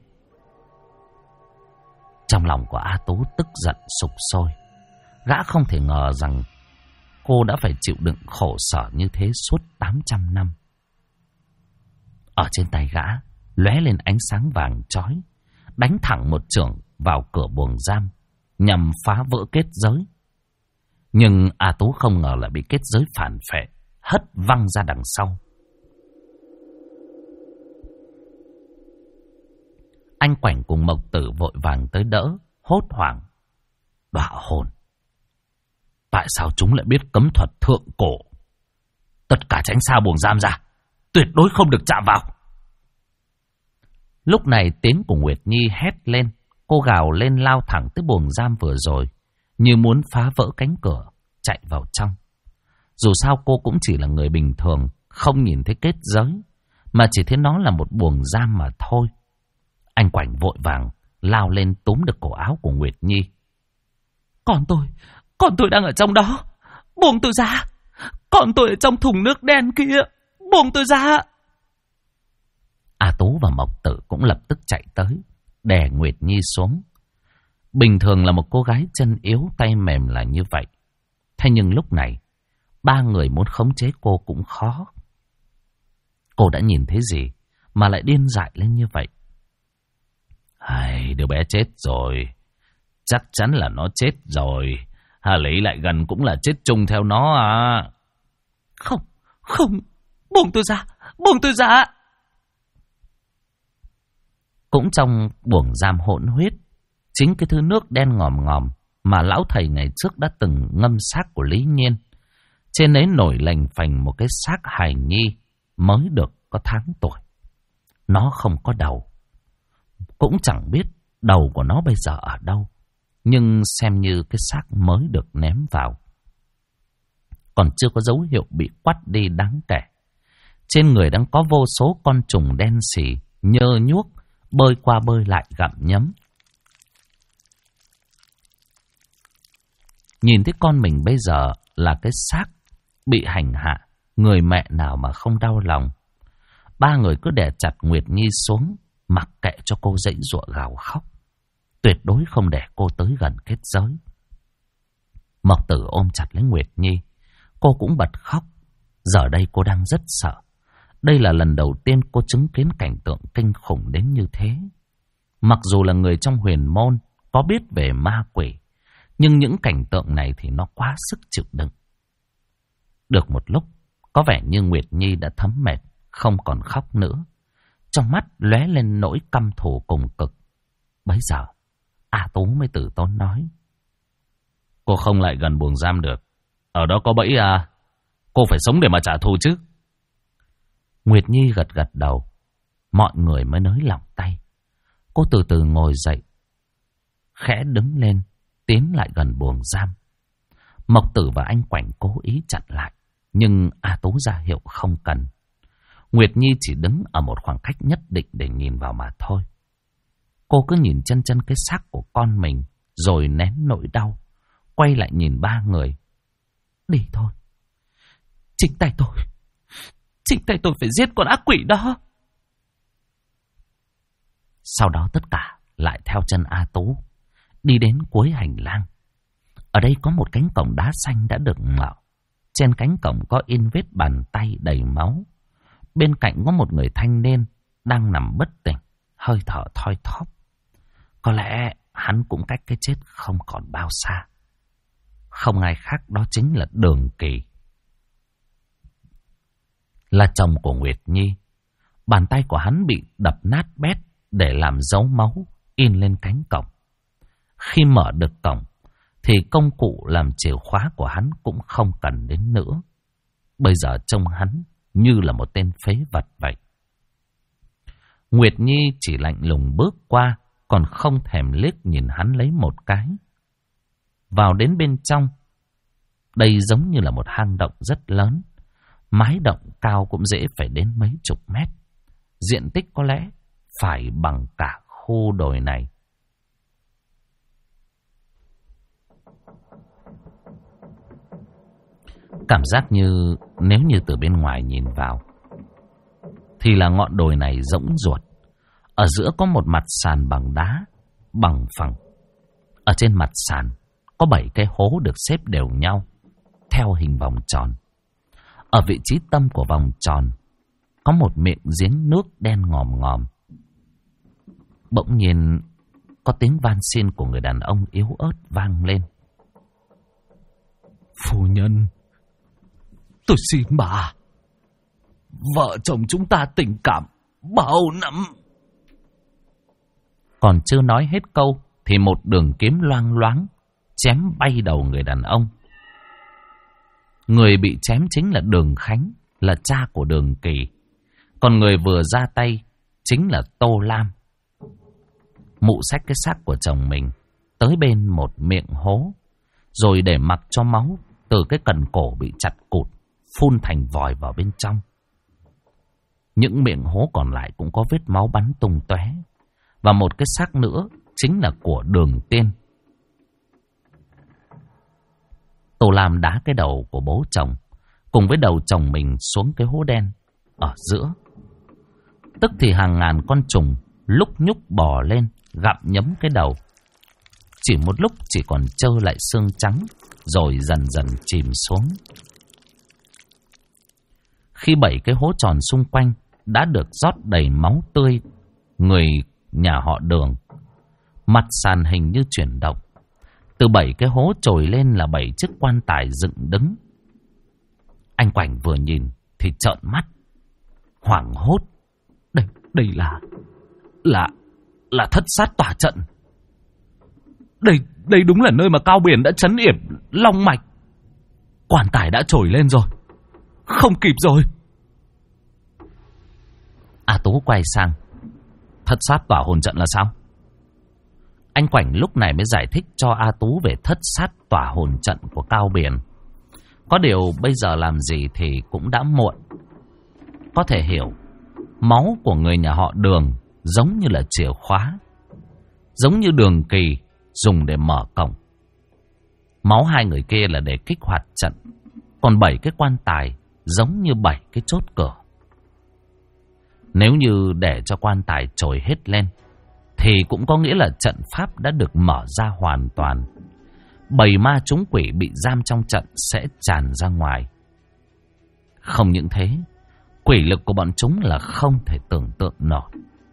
Trong lòng của A Tú tức giận sục sôi. Gã không thể ngờ rằng cô đã phải chịu đựng khổ sở như thế suốt 800 năm. Ở trên tay gã lóe lên ánh sáng vàng chói, đánh thẳng một chưởng vào cửa buồng giam nhằm phá vỡ kết giới. Nhưng A Tú không ngờ lại bị kết giới phản phệ hất văng ra đằng sau. Anh Quảnh cùng Mộc Tử vội vàng tới đỡ, hốt hoảng. Đọa hồn! Tại sao chúng lại biết cấm thuật thượng cổ? Tất cả tránh xa buồng giam ra, tuyệt đối không được chạm vào. Lúc này tiếng của Nguyệt Nhi hét lên. Cô gào lên lao thẳng tới buồng giam vừa rồi, như muốn phá vỡ cánh cửa, chạy vào trong. Dù sao cô cũng chỉ là người bình thường, không nhìn thấy kết giới, mà chỉ thấy nó là một buồng giam mà thôi. Anh Quảnh vội vàng lao lên túm được cổ áo của Nguyệt Nhi. Con tôi đang ở trong đó, buông tôi ra. Con tôi ở trong thùng nước đen kia, buông tôi ra. A Tú và Mộc Tử cũng lập tức chạy tới, đè Nguyệt Nhi xuống. Bình thường là một cô gái chân yếu tay mềm là như vậy. Thế nhưng lúc này, ba người muốn khống chế cô cũng khó. Cô đã nhìn thấy gì mà lại điên dại lên như vậy? Đứa bé chết rồi. Chắc chắn là nó chết rồi. Lấy lại gần cũng là chết chung theo nó à. Không, buông tôi ra. Cũng trong buồng giam hỗn huyết, chính cái thứ nước đen ngòm ngòm mà lão thầy ngày trước đã từng ngâm xác của Lý Nhiên. Trên ấy nổi lềnh phềnh một cái xác hài nhi mới được có tháng tuổi. Nó không có đầu, cũng chẳng biết đầu của nó bây giờ ở đâu, nhưng xem như cái xác mới được ném vào. Còn chưa có dấu hiệu bị quắt đi đáng kể. Trên người đang có vô số con trùng đen xì, nhơ nhuốc, bơi qua bơi lại gặm nhấm. Nhìn thấy con mình bây giờ là cái xác bị hành hạ, người mẹ nào mà không đau lòng. Ba người cứ đè chặt Nguyệt Nhi xuống, mặc kệ cho cô dãy giụa gào khóc. Tuyệt đối không để cô tới gần kết giới. Mộc Tử ôm chặt lấy Nguyệt Nhi. Cô cũng bật khóc. Giờ đây cô đang rất sợ. Đây là lần đầu tiên cô chứng kiến cảnh tượng kinh khủng đến như thế. Mặc dù là người trong huyền môn, có biết về ma quỷ, nhưng những cảnh tượng này thì nó quá sức chịu đựng. Được một lúc, có vẻ như Nguyệt Nhi đã thấm mệt, không còn khóc nữa. Trong mắt lóe lên nỗi căm thù cùng cực. Bấy giờ, A Tú mới từ tốn nói. Cô không lại gần buồng giam được. Ở đó có bẫy à? Cô phải sống để mà trả thù chứ. Nguyệt Nhi gật gật đầu. Mọi người mới nới lỏng tay. Cô từ từ ngồi dậy, khẽ đứng lên, tiến lại gần buồng giam. Mộc Tử và anh Quảnh cố ý chặn lại, nhưng A Tú ra hiệu không cần. Nguyệt Nhi chỉ đứng ở một khoảng cách nhất định để nhìn vào mà thôi. Cô cứ nhìn chân chân cái xác của con mình, rồi nén nỗi đau, quay lại nhìn ba người. Đi thôi. Chính tay tôi phải giết con ác quỷ đó. Sau đó tất cả lại theo chân A Tú, đi đến cuối hành lang. Ở đây có một cánh cổng đá xanh đã được mở. Trên cánh cổng có in vết bàn tay đầy máu. Bên cạnh có một người thanh niên đang nằm bất tỉnh, hơi thở thoi thóp. Có lẽ hắn cũng cách cái chết không còn bao xa. Không ai khác đó chính là Đường Kỳ, là chồng của Nguyệt Nhi. Bàn tay của hắn bị đập nát bét để làm dấu máu in lên cánh cổng. Khi mở được cổng thì công cụ làm chìa khóa của hắn cũng không cần đến nữa. Bây giờ trông hắn như là một tên phế vật vậy. Nguyệt Nhi chỉ lạnh lùng bước qua, còn không thèm liếc nhìn hắn lấy một cái. Vào đến bên trong, đây giống như là một hang động rất lớn. Mái động cao cũng dễ phải đến mấy chục mét. Diện tích có lẽ phải bằng cả khu đồi này. Cảm giác như nếu như từ bên ngoài nhìn vào thì là ngọn đồi này rỗng ruột. Ở giữa có một mặt sàn bằng đá, bằng phẳng. Ở trên mặt sàn có 7 cái hố được xếp đều nhau, theo hình vòng tròn. Ở vị trí tâm của vòng tròn có một miệng giếng nước đen ngòm ngòm. Bỗng nhiên có tiếng van xin của người đàn ông yếu ớt vang lên. Phu nhân, tôi xin bà, vợ chồng chúng ta tình cảm bao năm. Còn chưa nói hết câu thì một đường kiếm loang loáng chém bay đầu người đàn ông. Người bị chém chính là Đường Khánh, là cha của Đường Kỳ. Còn người vừa ra tay chính là Tô Lam. Mụ xách cái xác của chồng mình tới bên một miệng hố, rồi để mặc cho máu từ cái cần cổ bị chặt cụt phun thành vòi vào bên trong. Những miệng hố còn lại cũng có vết máu bắn tung tóe. Và một cái xác nữa chính là của Đường Tiên. Tô Lam đá cái đầu của bố chồng cùng với đầu chồng mình xuống cái hố đen ở giữa. Tức thì hàng ngàn con trùng lúc nhúc bò lên gặm nhấm cái đầu. Chỉ một lúc chỉ còn trơ lại xương trắng, rồi dần dần chìm xuống. Khi 7 cái hố tròn xung quanh đã được rót đầy máu tươi người nhà họ Đường, mặt sàn hình như chuyển động. Từ 7 cái hố trồi lên là 7 chiếc quan tài dựng đứng. Anh Quảnh vừa nhìn thì trợn mắt, hoảng hốt. Đây là thất sát tỏa trận. Đây đúng là nơi mà Cao Biển đã trấn yểm long mạch. Quan tài đã trồi lên rồi, không kịp rồi. A Tú quay sang. Thất sát tỏa hồn trận là sao? Anh Quảnh lúc này mới giải thích cho A Tú về thất sát tỏa hồn trận của Cao Biển. Có điều bây giờ làm gì thì cũng đã muộn. Có thể hiểu, máu của người nhà họ Đường giống như là chìa khóa, giống như Đường Kỳ dùng để mở cổng. Máu hai người kia là để kích hoạt trận, còn 7 cái quan tài giống như 7 cái chốt cửa. Nếu như để cho quan tài trồi hết lên thì cũng có nghĩa là trận pháp đã được mở ra hoàn toàn. Bầy ma chúng quỷ bị giam trong trận sẽ tràn ra ngoài. Không những thế, quỷ lực của bọn chúng là không thể tưởng tượng nổi.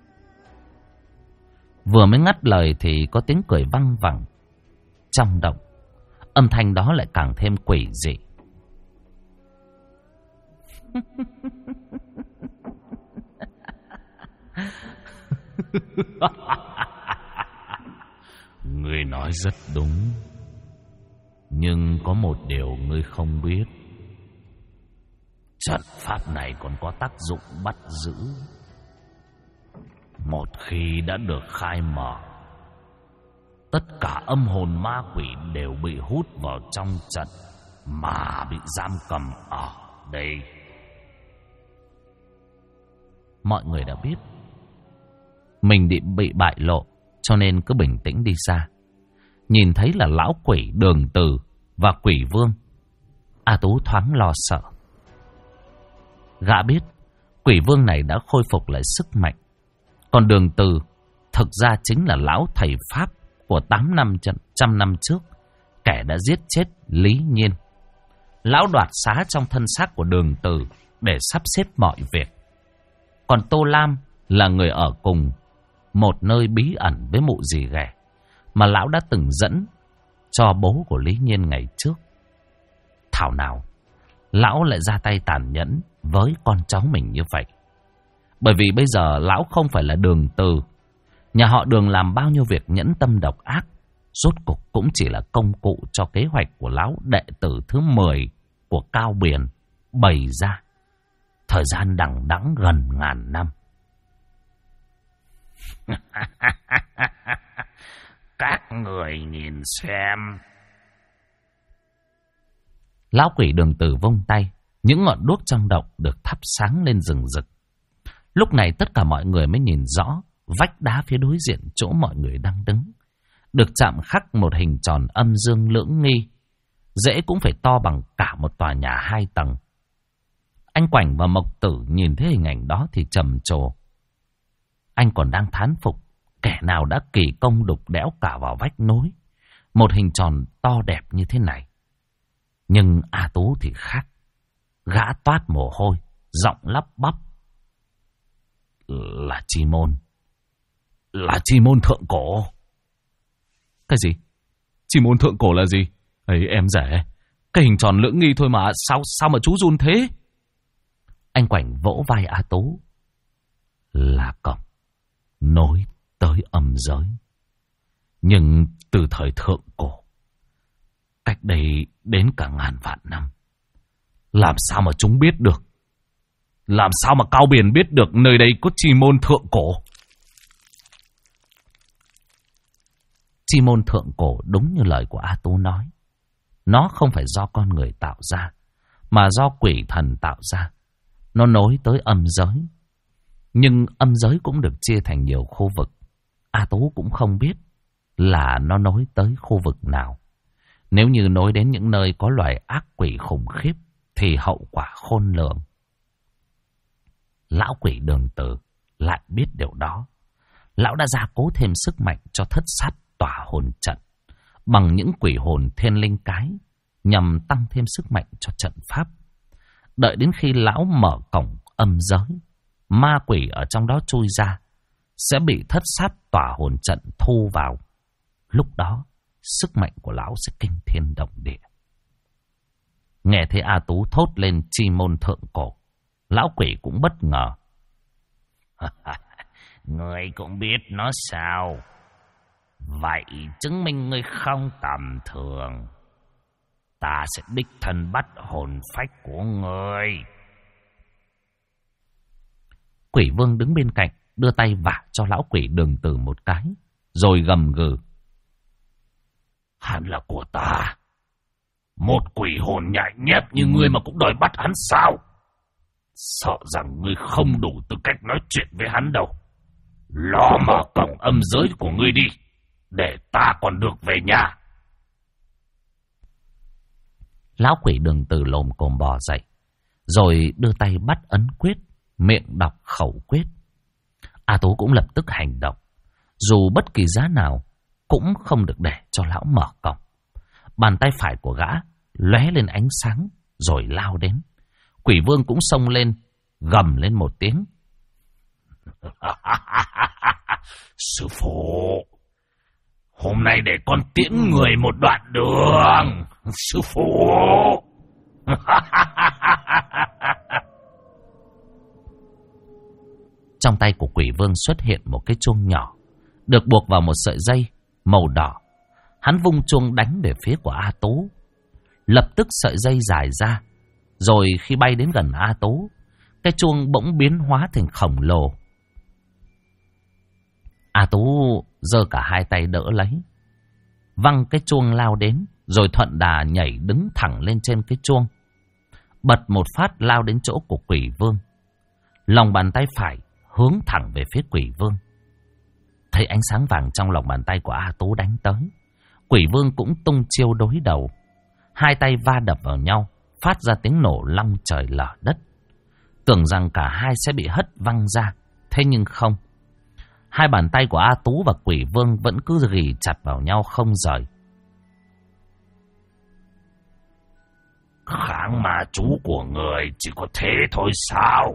Vừa mới ngắt lời thì có tiếng cười văng vẳng trong động. Âm thanh đó lại càng thêm quỷ dị. Ngươi nói rất đúng, nhưng có một điều ngươi không biết. Trận pháp này còn có tác dụng bắt giữ. Một khi đã được khai mở, tất cả âm hồn ma quỷ đều bị hút vào trong trận mà bị giam cầm ở đây. Mọi người đã biết mình bị bại lộ, cho nên cứ bình tĩnh đi ra. Nhìn thấy là lão quỷ Đường Từ và quỷ vương, A Tú thoáng lo sợ. Gã biết quỷ vương này đã khôi phục lại sức mạnh, còn Đường Từ thực ra chính là lão thầy pháp của 800 năm trước, kẻ đã giết chết Lý Nhiên. Lão đoạt xá trong thân xác của Đường Từ để sắp xếp mọi việc. Còn Tô Lam là người ở cùng một nơi bí ẩn với mụ dì ghẻ mà lão đã từng dẫn cho bố của Lý Nhiên ngày trước. Thảo nào lão lại ra tay tàn nhẫn với con cháu mình như vậy. Bởi vì bây giờ lão không phải là Đường Từ. Nhà họ Đường làm bao nhiêu việc nhẫn tâm độc ác, rốt cục cũng chỉ là công cụ cho kế hoạch của lão đệ tử thứ 10 của Cao Biển bày ra. Thời gian đằng đẵng gần ngàn năm. Các người nhìn xem. Lão quỷ Đường Từ vung tay, những ngọn đuốc trong động được thắp sáng lên rừng rực. Lúc này tất cả mọi người mới nhìn rõ vách đá phía đối diện chỗ mọi người đang đứng được chạm khắc một hình tròn âm dương lưỡng nghi, dễ cũng phải to bằng cả một tòa nhà 2 tầng. Anh Quảnh và Mộc Tử nhìn thấy hình ảnh đó thì trầm trồ. Anh còn đang thán phục kẻ nào đã kỳ công đục đẽo cả vào vách nối một hình tròn to đẹp như thế này. Nhưng A Tú thì khác. Gã toát mồ hôi, giọng lắp bắp. Là chi môn. Là chi môn thượng cổ. Cái gì? Chi môn thượng cổ là gì? Ấy em rẻ. Cái hình tròn lưỡng nghi thôi mà. Sao mà chú run thế? Anh Quảnh vỗ vai A Tú. Là cổng nối tới âm giới. Nhưng từ thời thượng cổ, cách đây đến cả ngàn vạn năm, làm sao mà chúng biết được? Làm sao mà Cao Biển biết được nơi đây có chi môn thượng cổ? Chi môn thượng cổ đúng như lời của A Tú nói. Nó không phải do con người tạo ra, mà do quỷ thần tạo ra. Nó nối tới âm giới. Nhưng âm giới cũng được chia thành nhiều khu vực. A Tú cũng không biết là nó nối tới khu vực nào. Nếu như nối đến những nơi có loài ác quỷ khủng khiếp thì hậu quả khôn lường. Lão quỷ Đường Tử lại biết điều đó. Lão đã gia cố thêm sức mạnh cho thất sát tỏa hồn trận bằng những quỷ hồn thiên linh cái, nhằm tăng thêm sức mạnh cho trận pháp. Đợi đến khi lão mở cổng âm giới, ma quỷ ở trong đó chui ra sẽ bị thất sát tỏa hồn trận thu vào. Lúc đó sức mạnh của lão sẽ kinh thiên động địa. Nghe thấy A Tú thốt lên chi môn thượng cổ, lão quỷ cũng bất ngờ. Ngươi cũng biết nó sao? Vậy chứng minh ngươi không tầm thường. Ta sẽ đích thân bắt hồn phách của ngươi. Quỷ Vương đứng bên cạnh, đưa tay vả cho lão quỷ Đường Tử một cái, rồi gầm gừ. Hắn là của ta. Một quỷ hồn nhại nhép như ngươi mà cũng đòi bắt hắn sao? Sợ rằng ngươi không đủ tư cách nói chuyện với hắn đâu. Lo mở cổng âm giới của ngươi đi, để ta còn được về nhà. Lão quỷ Đường Tử lồm cồm bò dậy, rồi đưa tay bắt ấn quyết, miệng đọc khẩu quyết. A Tú cũng lập tức hành động. Dù bất kỳ giá nào cũng không được để cho lão mở cổng. Bàn tay phải của gã lóe lên ánh sáng rồi lao đến. Quỷ Vương cũng xông lên, gầm lên một tiếng. Sư phụ, hôm nay để con tiễn người một đoạn đường. Sư phụ. Trong tay của Quỷ Vương xuất hiện một cái chuông nhỏ, được buộc vào một sợi dây màu đỏ. Hắn vung chuông đánh về phía của A Tú. Lập tức sợi dây dài ra, rồi khi bay đến gần A Tú, cái chuông bỗng biến hóa thành khổng lồ. A Tú giơ cả hai tay đỡ lấy, văng cái chuông lao đến, rồi thuận đà nhảy đứng thẳng lên trên cái chuông, bật một phát lao đến chỗ của Quỷ Vương. Lòng bàn tay phải hướng thẳng về phía Quỷ Vương. Thấy ánh sáng vàng trong lòng bàn tay của A Tú đánh tới, Quỷ Vương cũng tung chiêu đối đầu. Hai tay va đập vào nhau, phát ra tiếng nổ long trời lở đất. Tưởng rằng cả hai sẽ bị hất văng ra, thế nhưng không. Hai bàn tay của A Tú và Quỷ Vương vẫn cứ ghì chặt vào nhau không rời. Kháng ma chú của người chỉ có thế thôi sao?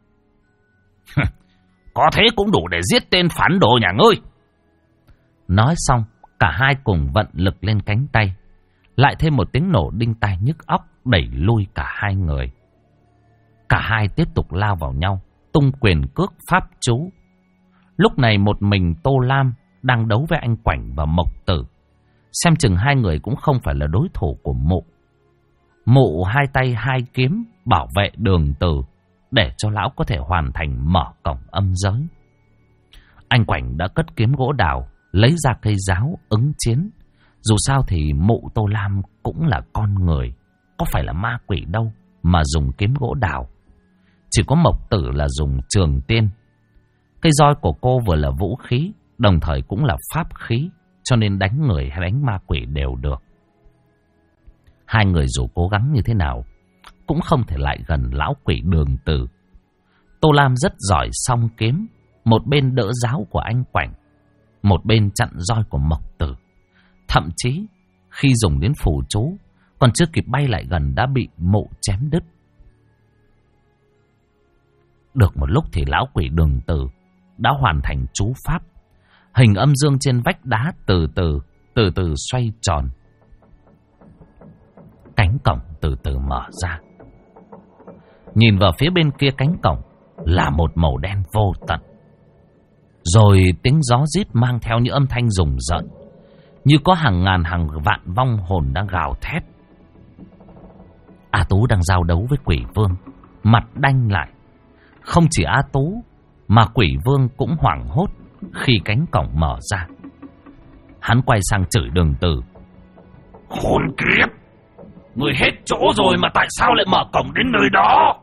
Có thế cũng đủ để giết tên phản đồ nhà ngươi. Nói xong, cả hai cùng vận lực lên cánh tay. Lại thêm một tiếng nổ đinh tai nhức óc đẩy lui cả hai người. Cả hai tiếp tục lao vào nhau, tung quyền cước pháp chú. Lúc này một mình Tô Lam đang đấu với anh Quảnh và Mộc Tử. Xem chừng hai người cũng không phải là đối thủ của Mụ. Mụ hai tay hai kiếm bảo vệ Đường Tử, để cho lão có thể hoàn thành mở cổng âm giới. Anh Quảnh đã cất kiếm gỗ đào, lấy ra cây giáo ứng chiến. Dù sao thì Mụ Tô Lam cũng là con người, có phải là ma quỷ đâu mà dùng kiếm gỗ đào. Chỉ có Mộc Tử là dùng trường tiên. Cây roi của cô vừa là vũ khí, đồng thời cũng là pháp khí, cho nên đánh người hay đánh ma quỷ đều được. Hai người dù cố gắng như thế nào cũng không thể lại gần lão quỷ Đường Từ. Tô Lam rất giỏi song kiếm, một bên đỡ giáo của anh Quảnh, một bên chặn roi của Mộc Tử. Thậm chí khi dùng đến phù chú, còn chưa kịp bay lại gần đã bị mộ chém đứt. Được một lúc thì lão quỷ Đường Từ đã hoàn thành chú pháp. Hình âm dương trên vách đá từ từ xoay tròn. Cánh cổng từ từ mở ra. Nhìn vào phía bên kia cánh cổng là một màu đen vô tận. Rồi tiếng gió rít mang theo những âm thanh rùng rợn, như có hàng ngàn hàng vạn vong hồn đang gào thét. A Tú đang giao đấu với Quỷ Vương, mặt đanh lại. Không chỉ A Tú mà Quỷ Vương cũng hoảng hốt khi cánh cổng mở ra. Hắn quay sang chửi Đường Từ: "Khốn kiếp! Người hết chỗ rồi mà tại sao lại mở cổng đến nơi đó?"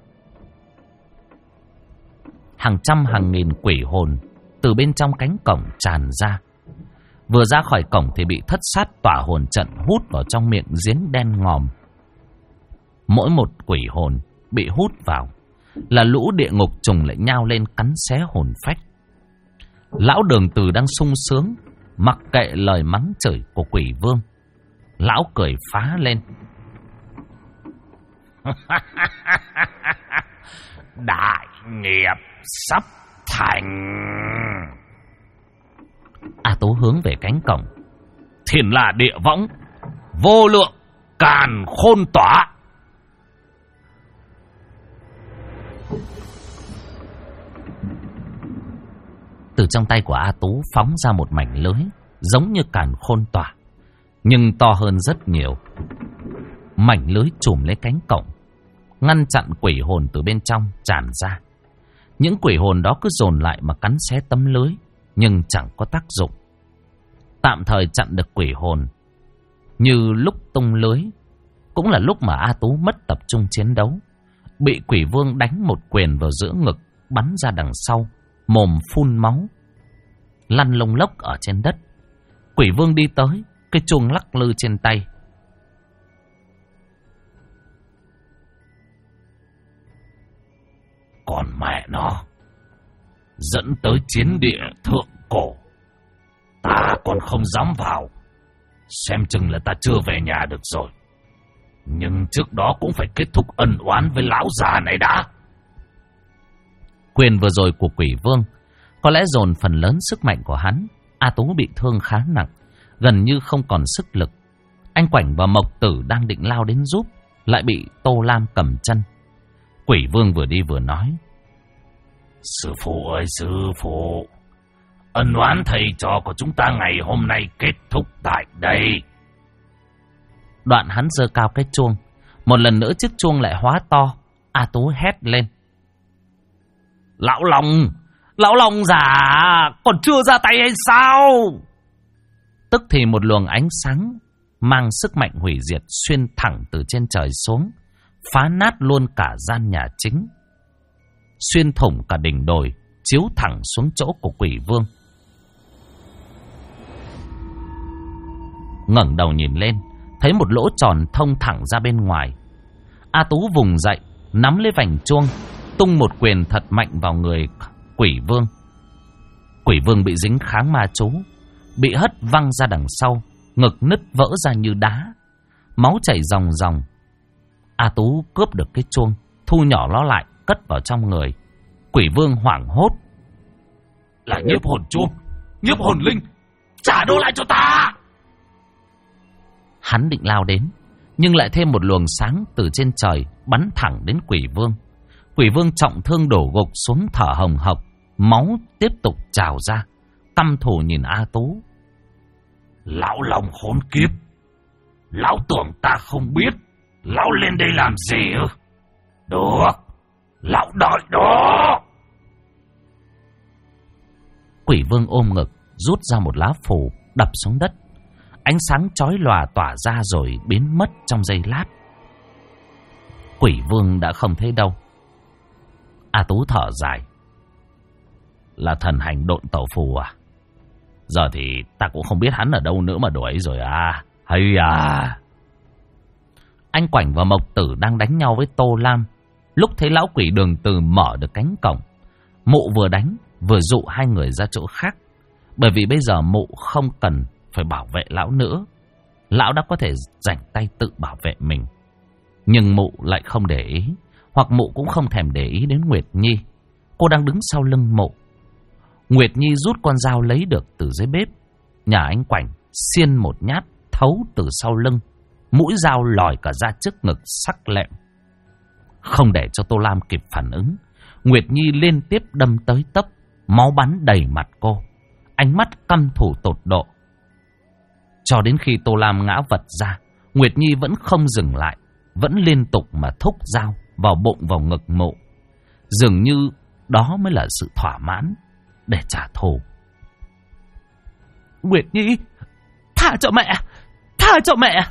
Hàng trăm hàng nghìn quỷ hồn từ bên trong cánh cổng tràn ra. Vừa ra khỏi cổng thì bị thất sát tỏa hồn trận hút vào trong miệng giếng đen ngòm. Mỗi một quỷ hồn bị hút vào là lũ địa ngục trùng lại nhao lên cắn xé hồn phách. Lão Đường Từ đang sung sướng, mặc kệ lời mắng chửi của Quỷ Vương. Lão cười phá lên: "Đại nghiệp sắp thành." A Tú hướng về cánh cổng: "Thiên là địa võng, vô lượng càn khôn tỏa." Từ trong tay của A Tú phóng ra một mảnh lưới giống như càn khôn tỏa, nhưng to hơn rất nhiều. Mảnh lưới trùm lấy cánh cổng, ngăn chặn quỷ hồn từ bên trong tràn ra. Những quỷ hồn đó cứ dồn lại mà cắn xé tấm lưới, nhưng chẳng có tác dụng. Tạm thời chặn được quỷ hồn. Như lúc tung lưới, cũng là lúc mà A Tú mất tập trung chiến đấu, bị Quỷ Vương đánh một quyền vào giữa ngực, bắn ra đằng sau, mồm phun máu, lăn lông lốc ở trên đất. Quỷ Vương đi tới, cái chuông lắc lư trên tay. "Còn mẹ nó, dẫn tới chiến địa thượng cổ, ta còn không dám vào. Xem chừng là ta chưa về nhà được rồi. Nhưng trước đó cũng phải kết thúc ân oán với lão già này đã." Quyền vừa rồi của Quỷ Vương có lẽ dồn phần lớn sức mạnh của hắn. A Tú bị thương khá nặng, gần như không còn sức lực. Anh Quảnh và Mộc Tử đang định lao đến giúp, lại bị Tô Lam cầm chân. Quỷ Vương vừa đi vừa nói: "Sư phụ ơi sư phụ, ân oán thầy trò của chúng ta ngày hôm nay kết thúc tại đây." Đoạn hắn giơ cao cái chuông. Một lần nữa chiếc chuông lại hóa to. A Tú hét lên: Lão Long già còn chưa ra tay hay sao?" Tức thì một luồng ánh sáng mang sức mạnh hủy diệt xuyên thẳng từ trên trời xuống, phá nát luôn cả gian nhà chính, xuyên thủng cả đỉnh đồi, chiếu thẳng xuống chỗ của Quỷ Vương. Ngẩng đầu nhìn lên, thấy một lỗ tròn thông thẳng ra bên ngoài. A Tú vùng dậy, nắm lấy vành chuông, tung một quyền thật mạnh vào người Quỷ Vương. Quỷ Vương bị dính kháng ma chú, bị hất văng ra đằng sau, ngực nứt vỡ ra như đá, máu chảy ròng ròng. A Tú cướp được cái chuông, thu nhỏ nó lại, cất vào trong người. Quỷ Vương hoảng hốt: "Là nhiếp hồn chuông, nhiếp hồn linh, trả đô lại cho ta!" Hắn định lao đến, nhưng lại thêm một luồng sáng từ trên trời bắn thẳng đến Quỷ Vương. Quỷ Vương trọng thương đổ gục xuống thở hồng hộc, máu tiếp tục trào ra, căm thù nhìn A Tú: "Lão Long khốn kiếp, lão tưởng ta không biết lão lên đây làm gì ư? Được, lão đợi đó." Quỷ Vương ôm ngực, rút ra một lá phù, đập xuống đất. Ánh sáng chói lòa tỏa ra rồi biến mất trong giây lát. Quỷ Vương đã không thấy đâu. A Tú thở dài: "Là thần hành độn tẩu phù à? Giờ thì ta cũng không biết hắn ở đâu nữa mà đuổi rồi à. Hay à." Anh Quảnh và Mộc Tử đang đánh nhau với Tô Lam. Lúc thấy lão quỷ Đường Từ mở được cánh cổng, mụ vừa đánh vừa dụ hai người ra chỗ khác. Bởi vì bây giờ mụ không cần phải bảo vệ lão nữa. Lão đã có thể rảnh tay tự bảo vệ mình. Nhưng mụ lại không để ý, hoặc mụ cũng không thèm để ý đến Nguyệt Nhi. Cô đang đứng sau lưng mụ. Nguyệt Nhi rút con dao lấy được từ dưới bếp nhà anh Quảnh, xiên một nhát thấu từ sau lưng. Mũi dao lòi cả ra trước ngực sắc lẹm. Không để cho Tô Lam kịp phản ứng, Nguyệt Nhi liên tiếp đâm tới tấp, máu bắn đầy mặt cô, ánh mắt căm thù tột độ. Cho đến khi Tô Lam ngã vật ra, Nguyệt Nhi vẫn không dừng lại, vẫn liên tục mà thúc dao vào bụng vào ngực mụ. Dường như đó mới là sự thỏa mãn để trả thù. Nguyệt Nhi, tha cho mẹ, tha cho mẹ.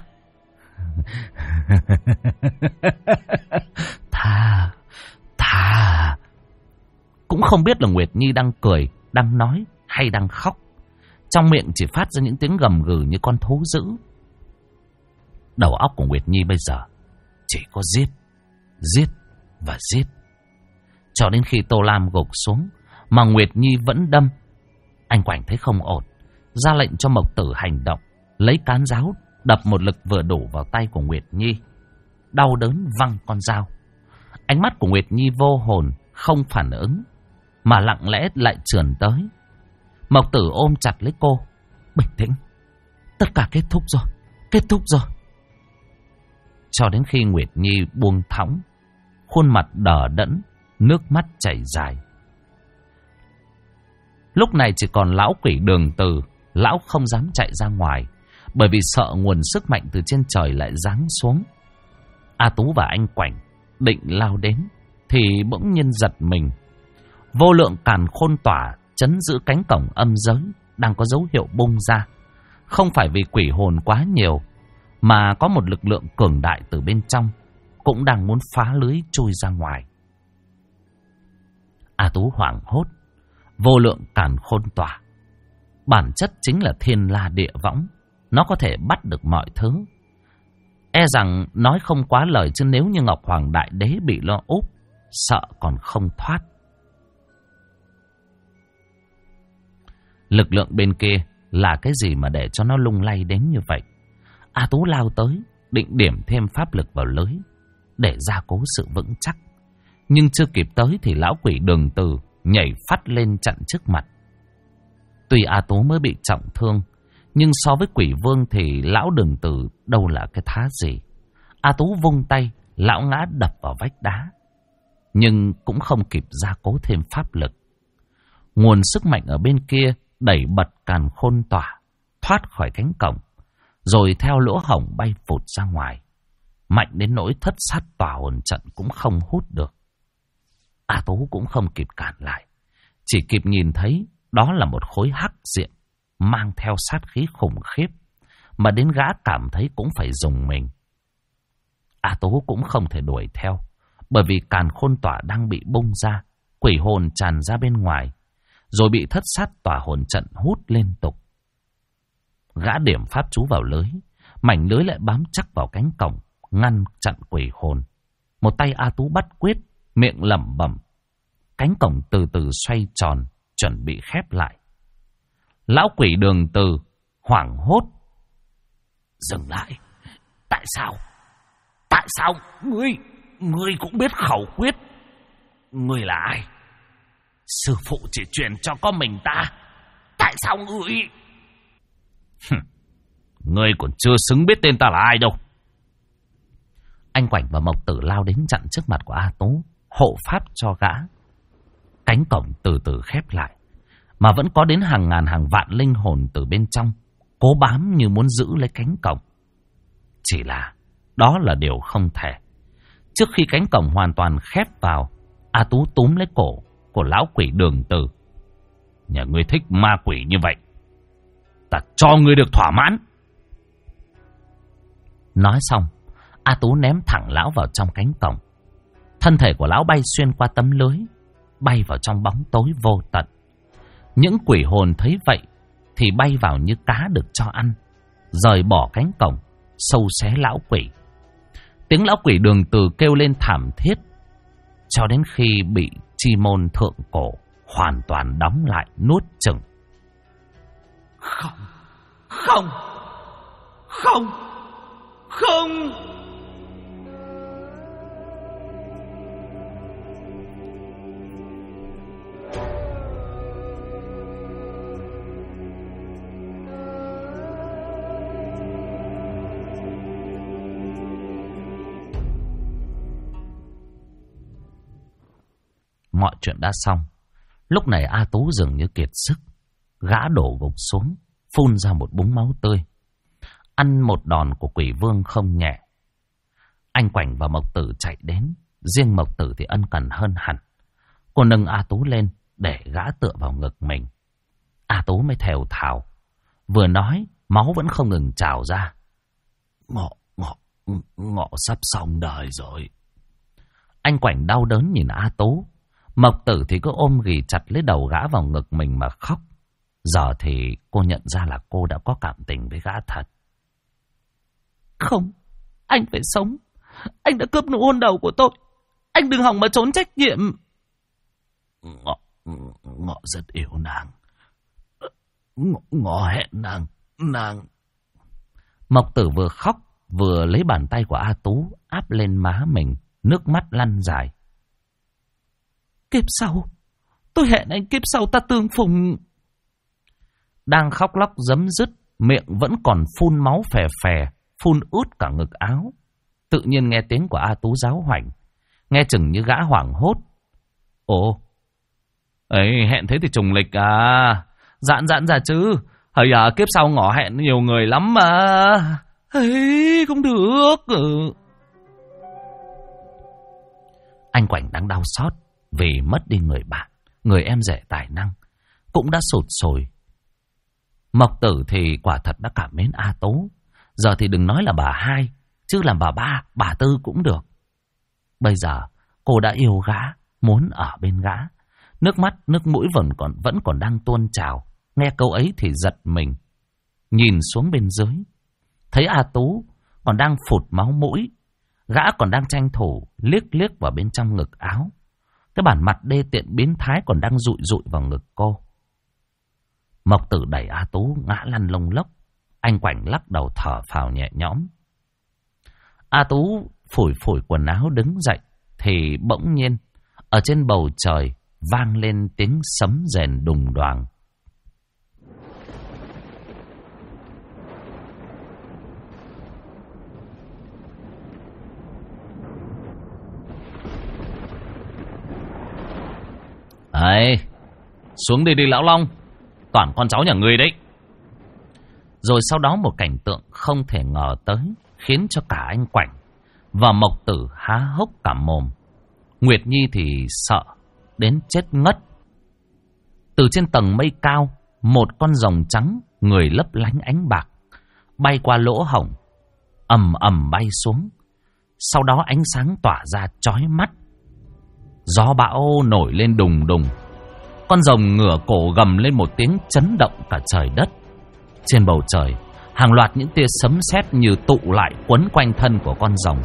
Tha. Cũng không biết là Nguyệt Nhi đang cười, đang nói hay đang khóc. Trong miệng chỉ phát ra những tiếng gầm gừ như con thú dữ. Đầu óc của Nguyệt Nhi bây giờ chỉ có giết, giết và giết. Cho đến khi Tô Lam gục xuống mà Nguyệt Nhi vẫn đâm. Anh Quảnh thấy không ổn, ra lệnh cho Mộc Tử hành động, lấy cán giáo đập một lực vừa đủ vào tay của Nguyệt Nhi. Đau đớn văng con dao. Ánh mắt của Nguyệt Nhi vô hồn, không phản ứng, mà lặng lẽ lại trườn tới. Mộc Tử ôm chặt lấy cô. Bình tĩnh, tất cả kết thúc rồi, kết thúc rồi. Cho đến khi Nguyệt Nhi buông thõng, khuôn mặt đờ đẫn, nước mắt chảy dài. Lúc này chỉ còn lão quỷ Đường Từ. Lão không dám chạy ra ngoài, bởi vì sợ nguồn sức mạnh từ trên trời lại giáng xuống. A Tú và anh Quảnh định lao đến thì bỗng nhiên giật mình. Vô lượng càn khôn tỏa trấn giữ cánh cổng âm giới đang có dấu hiệu bung ra. Không phải vì quỷ hồn quá nhiều, mà có một lực lượng cường đại từ bên trong cũng đang muốn phá lưới chui ra ngoài. A Tú hoảng hốt. Vô lượng càn khôn tỏa bản chất chính là thiên la địa võng. Nó có thể bắt được mọi thứ. E rằng nói không quá lời, chứ nếu như Ngọc Hoàng Đại Đế bị lo úp, sợ còn không thoát. Lực lượng bên kia là cái gì mà để cho nó lung lay đến như vậy? A Tú lao tới, định điểm thêm pháp lực vào lưới để gia cố sự vững chắc. Nhưng chưa kịp tới thì lão quỷ Đường Từ nhảy phát lên chặn trước mặt. Tuy A Tú mới bị trọng thương, nhưng so với quỷ vương thì lão Đường Từ đâu là cái thá gì. A Tú vung tay, lão ngã đập vào vách đá, nhưng cũng không kịp gia cố thêm pháp lực. Nguồn sức mạnh ở bên kia đẩy bật càn khôn tỏa thoát khỏi cánh cổng, rồi theo lỗ hổng bay phụt ra ngoài, mạnh đến nỗi thất sát tỏa hồn trận cũng không hút được. A Tú cũng không kịp cản lại, chỉ kịp nhìn thấy đó là một khối hắc diện mang theo sát khí khủng khiếp, mà đến gã cảm thấy cũng phải dùng mình. A Tú cũng không thể đuổi theo, bởi vì càn khôn tỏa đang bị bung ra, quỷ hồn tràn ra bên ngoài, rồi bị thất sát tỏa hồn trận hút liên tục. Gã điểm pháp chú vào lưới, mảnh lưới lại bám chắc vào cánh cổng, ngăn chặn quỷ hồn. Một tay A Tú bắt quyết, miệng lẩm bẩm. Cánh cổng từ từ xoay tròn, chuẩn bị khép lại. Lão quỷ Đường Từ hoảng hốt. Dừng lại. Tại sao? Tại sao ngươi cũng biết khẩu quyết? Ngươi là ai? Sư phụ chỉ truyền cho có mình ta. Tại sao ngươi? Ngươi còn chưa xứng biết tên ta là ai đâu. Anh Quảnh và Mộc Tử lao đến chặn trước mặt của A Tú, hộ pháp cho gã. Cánh cổng từ từ khép lại, mà vẫn có đến hàng ngàn hàng vạn linh hồn từ bên trong cố bám như muốn giữ lấy cánh cổng. Chỉ là đó là điều không thể. Trước khi cánh cổng hoàn toàn khép vào, A Tú túm lấy cổ của lão quỷ Đường Từ. Nhà ngươi thích ma quỷ như vậy, ta cho ngươi được thỏa mãn. Nói xong, A Tú ném thẳng lão vào trong cánh cổng. Thân thể của lão bay xuyên qua tấm lưới, bay vào trong bóng tối vô tận. Những quỷ hồn thấy vậy thì bay vào như cá được cho ăn, rời bỏ cánh cổng, sâu xé lão quỷ. Tiếng lão quỷ Đường Từ kêu lên thảm thiết, cho đến khi bị chi môn thượng cổ hoàn toàn đóng lại nuốt chửng. Không, không, không, không. Mọi chuyện đã xong. Lúc này A Tú dường như kiệt sức, gã đổ gục xuống, phun ra một búng máu tươi. Ăn một đòn của quỷ vương không nhẹ. Anh Quảnh và Mộc Tử chạy đến. Riêng Mộc Tử thì ân cần hơn hẳn. Cô nâng A Tú lên để gã tựa vào ngực mình. A Tú mới thều thào, vừa nói máu vẫn không ngừng trào ra. Ngọ sắp xong đời rồi. Anh Quảnh đau đớn nhìn A Tú. Mộc Tử thì cứ ôm ghì chặt lấy đầu gã vào ngực mình mà khóc. Giờ thì cô nhận ra là cô đã có cảm tình với gã thật. Không, anh phải sống. Anh đã cướp nụ hôn đầu của tôi. Anh đừng hòng mà trốn trách nhiệm. Ngọ rất yêu nàng. Ngọ hẹn nàng. Mộc Tử vừa khóc vừa lấy bàn tay của A Tú áp lên má mình, nước mắt lăn dài. Kiếp sau, tôi hẹn anh kiếp sau ta tương phùng. Đang khóc lóc giấm dứt, miệng vẫn còn phun máu phè phè, phun ướt cả ngực áo. Tự nhiên nghe tiếng của A Tú giáo hoảnh, nghe chừng như gã hoảng hốt. Ồ, ấy hẹn thế thì trùng lịch à? Giãn ra chứ. Hời à, kiếp sau ngỏ hẹn nhiều người lắm mà. Ấy, không được. Anh Quảnh đang đau xót vì mất đi người bạn, người em rể tài năng, cũng đã sụt sùi. Mộc Tử thì quả thật đã cảm mến A Tú. Giờ thì đừng nói là bà hai, chứ làm bà ba, bà tư cũng được. Bây giờ cô đã yêu gã, muốn ở bên gã. Nước mắt, nước mũi vẫn còn đang tuôn trào. Nghe câu ấy thì giật mình. Nhìn xuống bên dưới, thấy A Tú còn đang phụt máu mũi. Gã còn đang tranh thủ liếc vào bên trong ngực áo. Cái bản mặt đê tiện biến thái còn đang dụi vào ngực cô. Mộc Tử đẩy A Tú ngã lăn lông lốc. Anh Quảnh lắc đầu thở phào nhẹ nhõm. A Tú phủi quần áo đứng dậy thì bỗng nhiên ở trên bầu trời vang lên tiếng sấm rền đùng đoàng. Ấy, xuống đi lão Long, toàn con cháu nhà ngươi đấy. Rồi sau đó một cảnh tượng không thể ngờ tới khiến cho cả anh Quảnh và Mộc Tử há hốc cả mồm. Nguyệt Nhi thì sợ đến chết ngất. Từ trên tầng mây cao, một con rồng trắng người lấp lánh ánh bạc bay qua lỗ hổng, ầm bay xuống. Sau đó ánh sáng tỏa ra chói mắt. Gió bão nổi lên đùng đùng. Con rồng ngửa cổ gầm lên một tiếng chấn động cả trời đất. Trên bầu trời, hàng loạt những tia sấm sét như tụ lại quấn quanh thân của con rồng.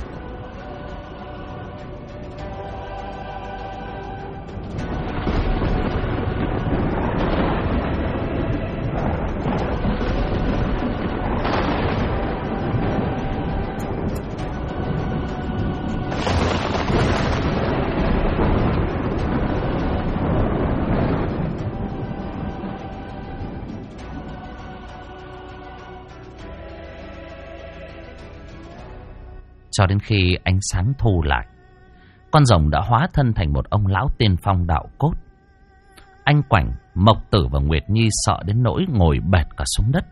Cho đến khi ánh sáng thu lại, con rồng đã hóa thân thành một ông lão tiên phong đạo cốt. Anh Quảnh, Mộc Tử và Nguyệt Nhi sợ đến nỗi ngồi bệt cả xuống đất.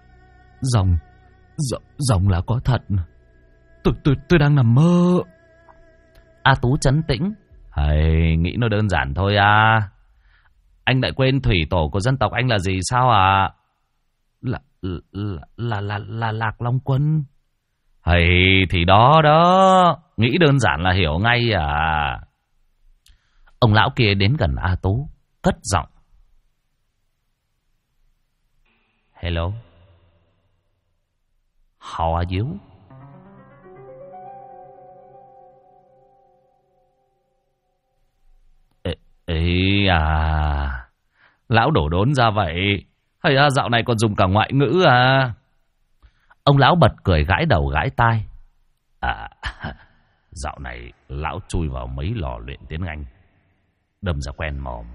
Rồng là có thật. Tôi đang nằm mơ. A Tú trấn tĩnh. Hay, nghĩ nó đơn giản thôi à. Anh lại quên thủy tổ của dân tộc anh là gì sao à? Là Lạc Long Quân. Hay thì đó, nghĩ đơn giản là hiểu ngay à. Ông lão kia đến gần A Tú, cất giọng. Hello. How are you? Ê à, lão đổ đốn ra vậy. Hay ra dạo này còn dùng cả ngoại ngữ à? Ông lão bật cười gãi đầu gãi tai. À, dạo này lão chui vào mấy lò luyện tiếng Anh, đâm ra quen mồm.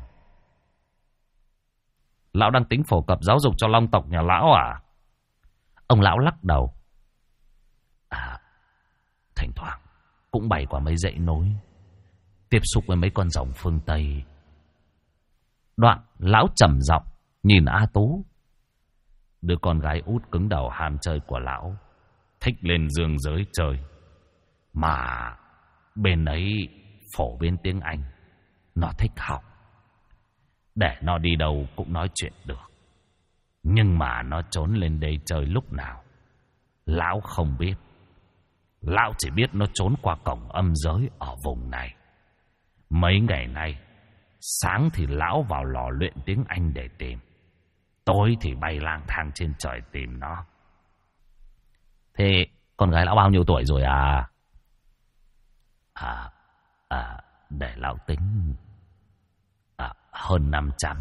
Lão đang tính phổ cập giáo dục cho long tộc nhà lão à? Ông lão lắc đầu. À, thỉnh thoảng cũng bày qua mấy dãy núi, tiếp xúc với mấy con rồng phương Tây. Đoạn lão trầm giọng nhìn A Tú. Đứa con gái út cứng đầu ham chơi của lão thích lên dương giới chơi, mà bên ấy phổ biến tiếng Anh, nó thích học. Để nó đi đâu cũng nói chuyện được, nhưng mà nó trốn lên đây chơi lúc nào lão không biết. Lão chỉ biết nó trốn qua cổng âm giới ở vùng này. Mấy ngày nay, sáng thì lão vào lò luyện tiếng Anh để tìm, tối thì bay lang thang trên trời tìm nó. Thế con gái lão bao nhiêu tuổi rồi à? Để lão tính. Hơn 500.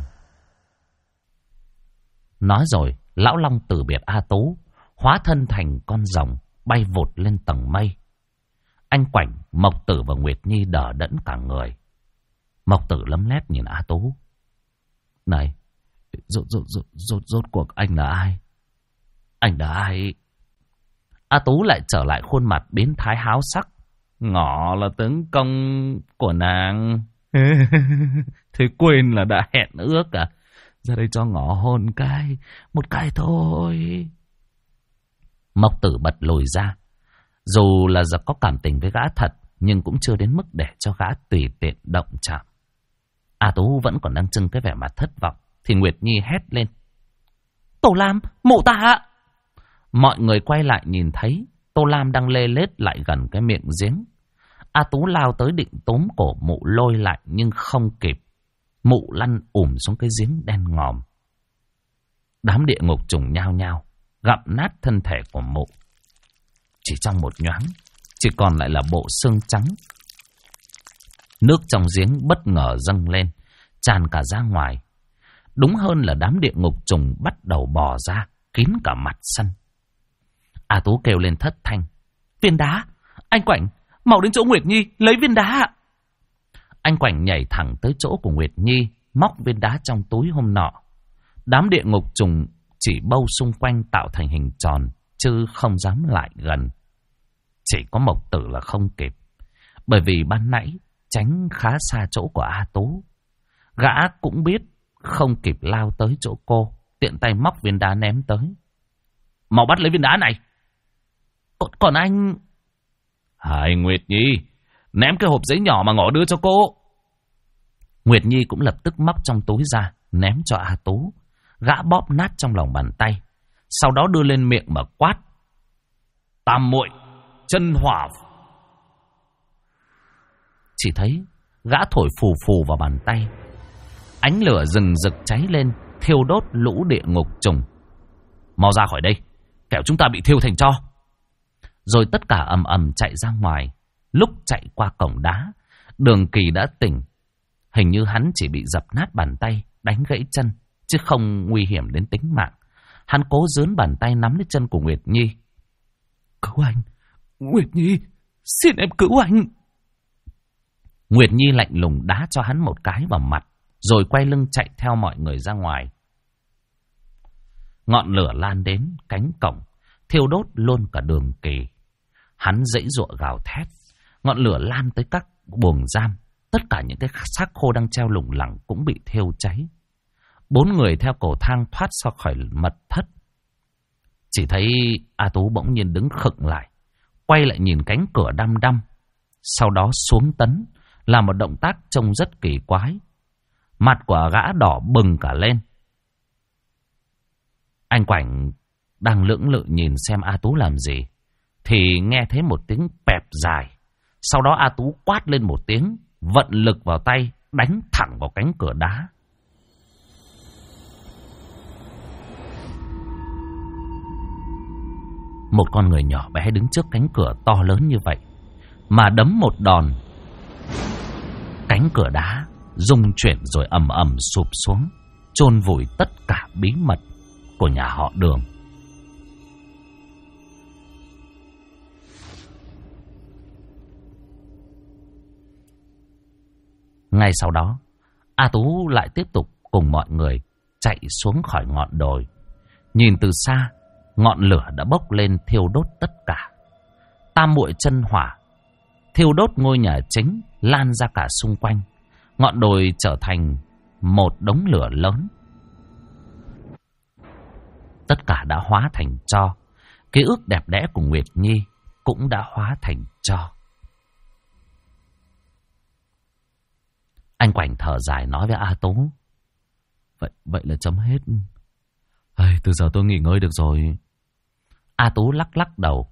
Nói rồi, lão long từ biệt A Tú, hóa thân thành con rồng bay vụt lên tầng mây. Anh Quảnh, Mộc Tử và Nguyệt Nhi đờ đẫn cả người. Mộc Tử lấm lét nhìn A Tú. Này, rốt cuộc anh là ai? Anh là ai? A Tú lại trở lại khuôn mặt biến thái háo sắc. Ngọ là tướng công của nàng. Thế quên là đã hẹn ước à? Ra đây cho ngọ hôn cái, một cái thôi. Mộc Tử bật lùi ra. Dù là giờ có cảm tình với gã thật, nhưng cũng chưa đến mức để cho gã tùy tiện động chạm. A Tú vẫn còn đang trưng cái vẻ mặt thất vọng, thì Nguyệt Nhi hét lên. Tô Lam, mụ ta ạ! Mọi người quay lại nhìn thấy Tô Lam đang lê lết lại gần cái miệng giếng. A Tú lao tới định túm cổ mụ lôi lại nhưng không kịp. Mụ lăn ùm xuống cái giếng đen ngòm. Đám địa ngục trùng nhao nhao gặm nát thân thể của mụ. Chỉ trong một nhoáng, chỉ còn lại là bộ xương trắng. Nước trong giếng bất ngờ dâng lên, tràn cả ra ngoài. Đúng hơn là đám địa ngục trùng bắt đầu bò ra, kín cả mặt sân. A Tú kêu lên thất thanh. Viên đá! Anh Quảnh, mau đến chỗ Nguyệt Nhi, lấy viên đá! Anh Quảnh nhảy thẳng tới chỗ của Nguyệt Nhi, móc viên đá trong túi hôm nọ. Đám địa ngục trùng chỉ bâu xung quanh tạo thành hình tròn, chứ không dám lại gần. Chỉ có Mộc Tử là không kịp, bởi vì ban nãy tránh khá xa chỗ của A Tú. Gã cũng biết không kịp lao tới chỗ cô, tiện tay móc viên đá ném tới. Mau bắt lấy viên đá này! Còn anh... Hai Nguyệt Nhi, ném cái hộp giấy nhỏ mà ngỏ đưa cho cô. Nguyệt Nhi cũng lập tức móc trong túi ra, ném cho A Tú. Gã bóp nát trong lòng bàn tay, sau đó đưa lên miệng mà quát. Tam muội, chân hỏa. Chỉ thấy gã thổi phù phù vào bàn tay. Ánh lửa rừng rực cháy lên, thiêu đốt lũ địa ngục trùng. Mau ra khỏi đây, kẻo chúng ta bị thiêu thành tro. Rồi tất cả ầm ầm chạy ra ngoài. Lúc chạy qua cổng đá, Đường Kỳ đã tỉnh. Hình như hắn chỉ bị dập nát bàn tay, đánh gãy chân, chứ không nguy hiểm đến tính mạng. Hắn cố dướn bàn tay nắm lấy chân của Nguyệt Nhi. Cứu anh! Nguyệt Nhi! Xin em cứu anh! Nguyệt Nhi lạnh lùng đá cho hắn một cái vào mặt, rồi quay lưng chạy theo mọi người ra ngoài. Ngọn lửa lan đến cánh cổng, thiêu đốt luôn cả Đường Kỳ. Hắn giãy giụa gào thét. Ngọn lửa lan tới các buồng giam. Tất cả những cái xác khô đang treo lủng lẳng cũng bị thiêu cháy. 4 người theo cầu thang thoát ra khỏi mật thất. Chỉ thấy A Tú bỗng nhiên đứng khựng lại, quay lại nhìn cánh cửa đăm đăm, sau đó xuống tấn, làm một động tác trông rất kỳ quái. Mặt của gã đỏ bừng cả lên. Anh Quảnh đang lưỡng lự nhìn xem A Tú làm gì, thì nghe thấy một tiếng pẹp dài. Sau đó A Tú quát lên một tiếng, vận lực vào tay, đánh thẳng vào cánh cửa đá. Một con người nhỏ bé đứng trước cánh cửa to lớn như vậy, mà đấm một đòn, cánh cửa đá rung chuyển rồi ầm ầm sụp xuống, chôn vùi tất cả bí mật của nhà họ Đường. Ngay sau đó, A Tú lại tiếp tục cùng mọi người chạy xuống khỏi ngọn đồi. Nhìn từ xa, ngọn lửa đã bốc lên thiêu đốt tất cả. Tam muội chân hỏa thiêu đốt ngôi nhà chính, lan ra cả xung quanh. Ngọn đồi trở thành một đống lửa lớn. Tất cả đã hóa thành tro. Ký ức đẹp đẽ của Nguyệt Nhi cũng đã hóa thành tro. Anh Quảnh thở dài nói với A Tú: Vậy là chấm hết. Từ giờ tôi nghỉ ngơi được rồi. A Tú lắc lắc đầu: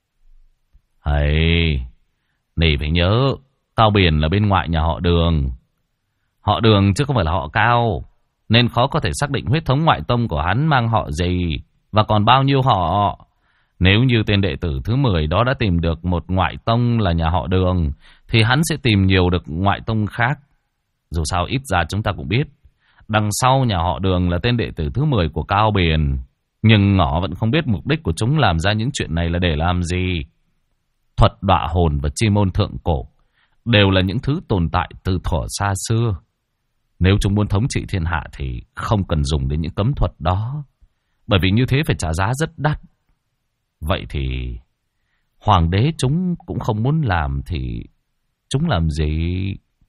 Nỉ phải nhớ, Cao Biển là bên ngoại nhà họ Đường. Họ Đường chứ không phải là họ Cao, nên khó có thể xác định huyết thống ngoại tông của hắn mang họ gì và còn bao nhiêu họ. Nếu như tên đệ tử thứ 10 đó đã tìm được một ngoại tông là nhà họ Đường, thì hắn sẽ tìm nhiều được ngoại tông khác. Dù sao ít ra chúng ta cũng biết đằng sau nhà họ Đường là tên đệ tử thứ 10 của Cao Biển. Nhưng ngỏ vẫn không biết mục đích của chúng làm ra những chuyện này là để làm gì. Thuật đọa hồn và chi môn thượng cổ đều là những thứ tồn tại từ thuở xa xưa. Nếu chúng muốn thống trị thiên hạ thì không cần dùng đến những cấm thuật đó, bởi vì như thế phải trả giá rất đắt. Vậy thì hoàng đế chúng cũng không muốn làm thì chúng làm gì?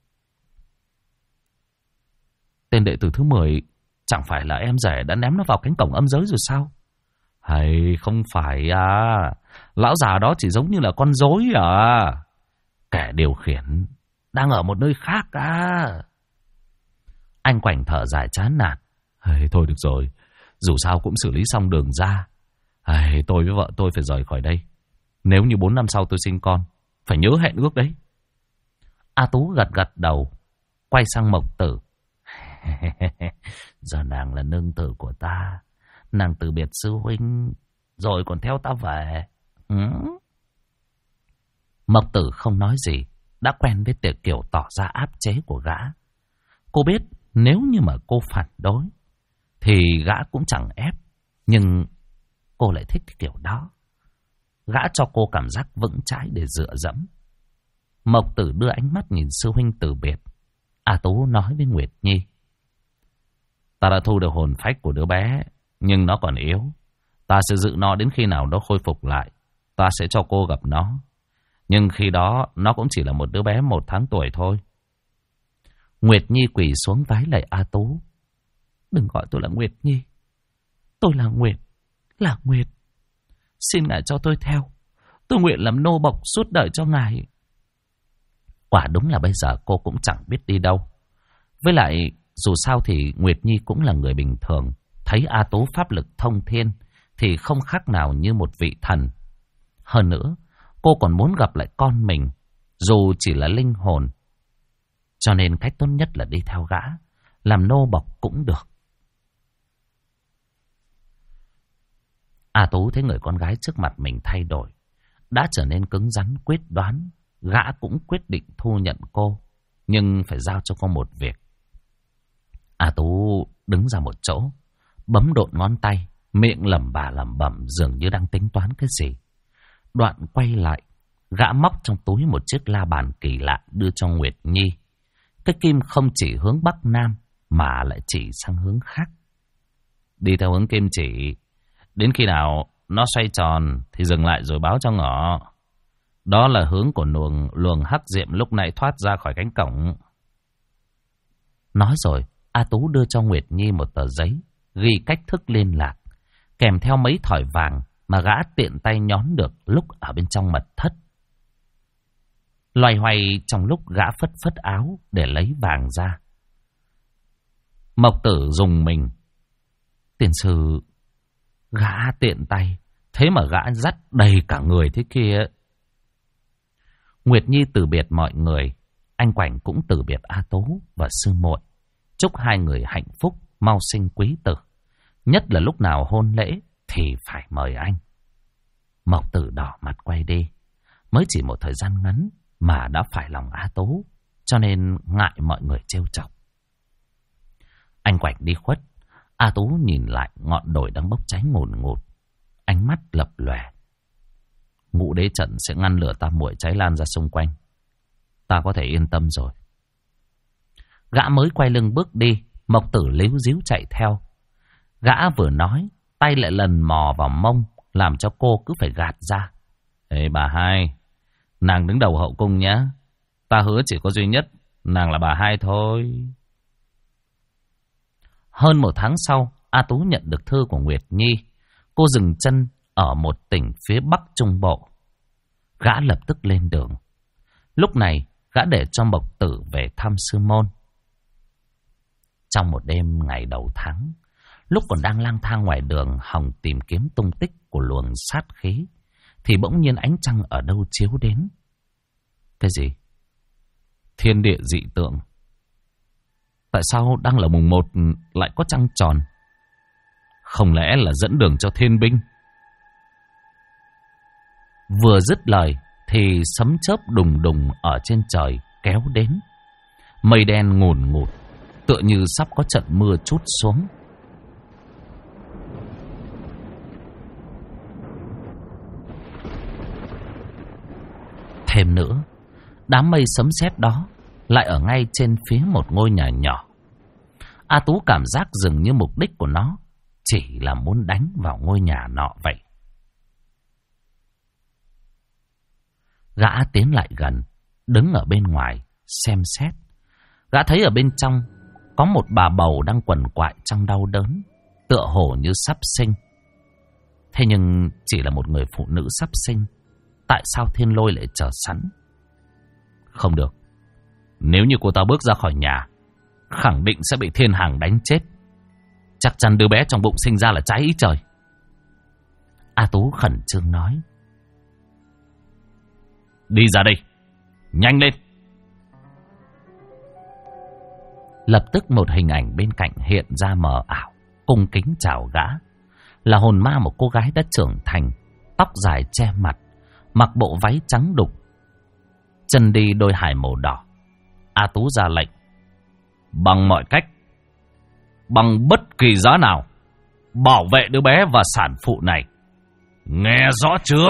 Tên đệ tử thứ 10 chẳng phải là em rể đã ném nó vào cánh cổng âm giới rồi sao? Không phải à. Lão già đó chỉ giống như là con rối à. Kẻ điều khiển đang ở một nơi khác à. Anh Quảnh thở dài chán nản: Thôi được rồi, dù sao cũng xử lý xong Đường ra. Tôi với vợ tôi phải rời khỏi đây. Nếu như 4 năm sau tôi sinh con, phải nhớ hẹn ước đấy. A Tú gật gật đầu, quay sang Mộc Tử: Giờ nàng là nương tử của ta. Nàng từ biệt sư huynh rồi còn theo ta về. Mộc Tử không nói gì, đã quen với Tiệt Kiều tỏ ra áp chế của gã. Cô biết nếu như mà cô phản đối thì gã cũng chẳng ép, nhưng cô lại thích cái kiểu đó. Gã cho cô cảm giác vững chãi để dựa dẫm. Mộc Tử đưa ánh mắt nhìn sư huynh từ biệt. A Tú nói với Nguyệt Nhi: Ta đã thu được hồn phách của đứa bé, nhưng nó còn yếu. Ta sẽ giữ nó đến khi nào nó khôi phục lại. Ta sẽ cho cô gặp nó. Nhưng khi đó nó cũng chỉ là một đứa bé 1 tháng tuổi thôi. Nguyệt Nhi quỳ xuống vái lạy A Tú: Đừng gọi tôi là Nguyệt Nhi. Tôi là Nguyệt, là Nguyệt. Xin ngài cho tôi theo. Tôi nguyện làm nô bộc suốt đời cho ngài. Quả đúng là bây giờ cô cũng chẳng biết đi đâu. Với lại dù sao thì Nguyệt Nhi cũng là người bình thường. Thấy A Tú pháp lực thông thiên thì không khác nào như một vị thần. Hơn nữa, cô còn muốn gặp lại con mình, dù chỉ là linh hồn. Cho nên cách tốt nhất là đi theo gã, làm nô bộc cũng được. A Tú thấy người con gái trước mặt mình thay đổi, đã trở nên cứng rắn quyết đoán. Gã cũng quyết định thu nhận cô, nhưng phải giao cho cô một việc. A Tú đứng ra một chỗ, bấm độn ngón tay, miệng lẩm bà lẩm bẩm dường như đang tính toán cái gì. Đoạn quay lại, gã móc trong túi một chiếc la bàn kỳ lạ đưa cho Nguyệt Nhi. Cái kim không chỉ hướng Bắc Nam mà lại chỉ sang hướng khác. Đi theo hướng kim chỉ, đến khi nào nó xoay tròn thì dừng lại rồi báo cho ngỏ. Đó là hướng của luồng hắc diệm lúc này thoát ra khỏi cánh cổng. Nói rồi, A Tú đưa cho Nguyệt Nhi một tờ giấy ghi cách thức liên lạc, kèm theo mấy thỏi vàng mà gã tiện tay nhón được lúc ở bên trong mật thất. Loay hoay trong lúc gã phất phất áo để lấy vàng ra. Mộc Tử dùng mình: Tiền sư, gã tiện tay, thế mà gã dắt đầy cả người thế kia. Nguyệt Nhi từ biệt mọi người, anh Quảnh cũng từ biệt A Tú và sư muội, chúc hai người hạnh phúc, mau sinh quý tử. Nhất là lúc nào hôn lễ thì phải mời anh. Mộc Tử đỏ mặt quay đi. Mới chỉ một thời gian ngắn mà đã phải lòng A Tú, cho nên ngại mọi người trêu chọc. Anh Quạch đi khuất, A Tú nhìn lại ngọn đồi đang bốc cháy ngùn ngụt, ánh mắt lập lòe. Ngũ đế trận sẽ ngăn lửa tam muội cháy lan ra xung quanh, ta có thể yên tâm rồi. Gã mới quay lưng bước đi, Mộc Tử líu díu chạy theo. Gã vừa nói, tay lại lần mò vào mông, làm cho cô cứ phải gạt ra. Ê bà hai, nàng đứng đầu hậu cung nhá. Ta hứa chỉ có duy nhất, nàng là bà hai thôi. Hơn 1 tháng sau, A Tú nhận được thư của Nguyệt Nhi. Cô dừng chân ở một tỉnh phía Bắc Trung Bộ. Gã lập tức lên đường. Lúc này, gã để cho Mộc Tử về thăm sư môn. Trong một đêm ngày đầu tháng, lúc còn đang lang thang ngoài đường hòng tìm kiếm tung tích của luồng sát khí, thì bỗng nhiên ánh trăng ở đâu chiếu đến. Cái gì? Thiên địa dị tượng. Tại sao đang là mùng 1 lại có trăng tròn? Không lẽ là dẫn đường cho thiên binh? Vừa dứt lời thì sấm chớp đùng đùng ở trên trời kéo đến. Mây đen ngùn ngụt, tựa như sắp có trận mưa trút xuống. Thêm nữa, đám mây sấm sét đó lại ở ngay trên phía một ngôi nhà nhỏ. A Tú cảm giác dường như mục đích của nó chỉ là muốn đánh vào ngôi nhà nọ vậy. Gã tiến lại gần, đứng ở bên ngoài xem xét. Gã thấy ở bên trong có một bà bầu đang quằn quại trong đau đớn, tựa hồ như sắp sinh. Thế nhưng chỉ là một người phụ nữ sắp sinh, tại sao Thiên Lôi lại chờ sẵn? Không được, nếu như cô ta bước ra khỏi nhà, khẳng định sẽ bị Thiên Hàng đánh chết. Chắc chắn đứa bé trong bụng sinh ra là trái ý trời. A Tú khẩn trương nói. Đi ra đây, nhanh lên. Lập tức một hình ảnh bên cạnh hiện ra mờ ảo, cung kính chào gã. Là hồn ma một cô gái đã trưởng thành, tóc dài che mặt, mặc bộ váy trắng đục, chân đi đôi hài màu đỏ. A Tú ra lệnh. Bằng mọi cách, bằng bất kỳ giá nào, bảo vệ đứa bé và sản phụ này. Nghe rõ chưa?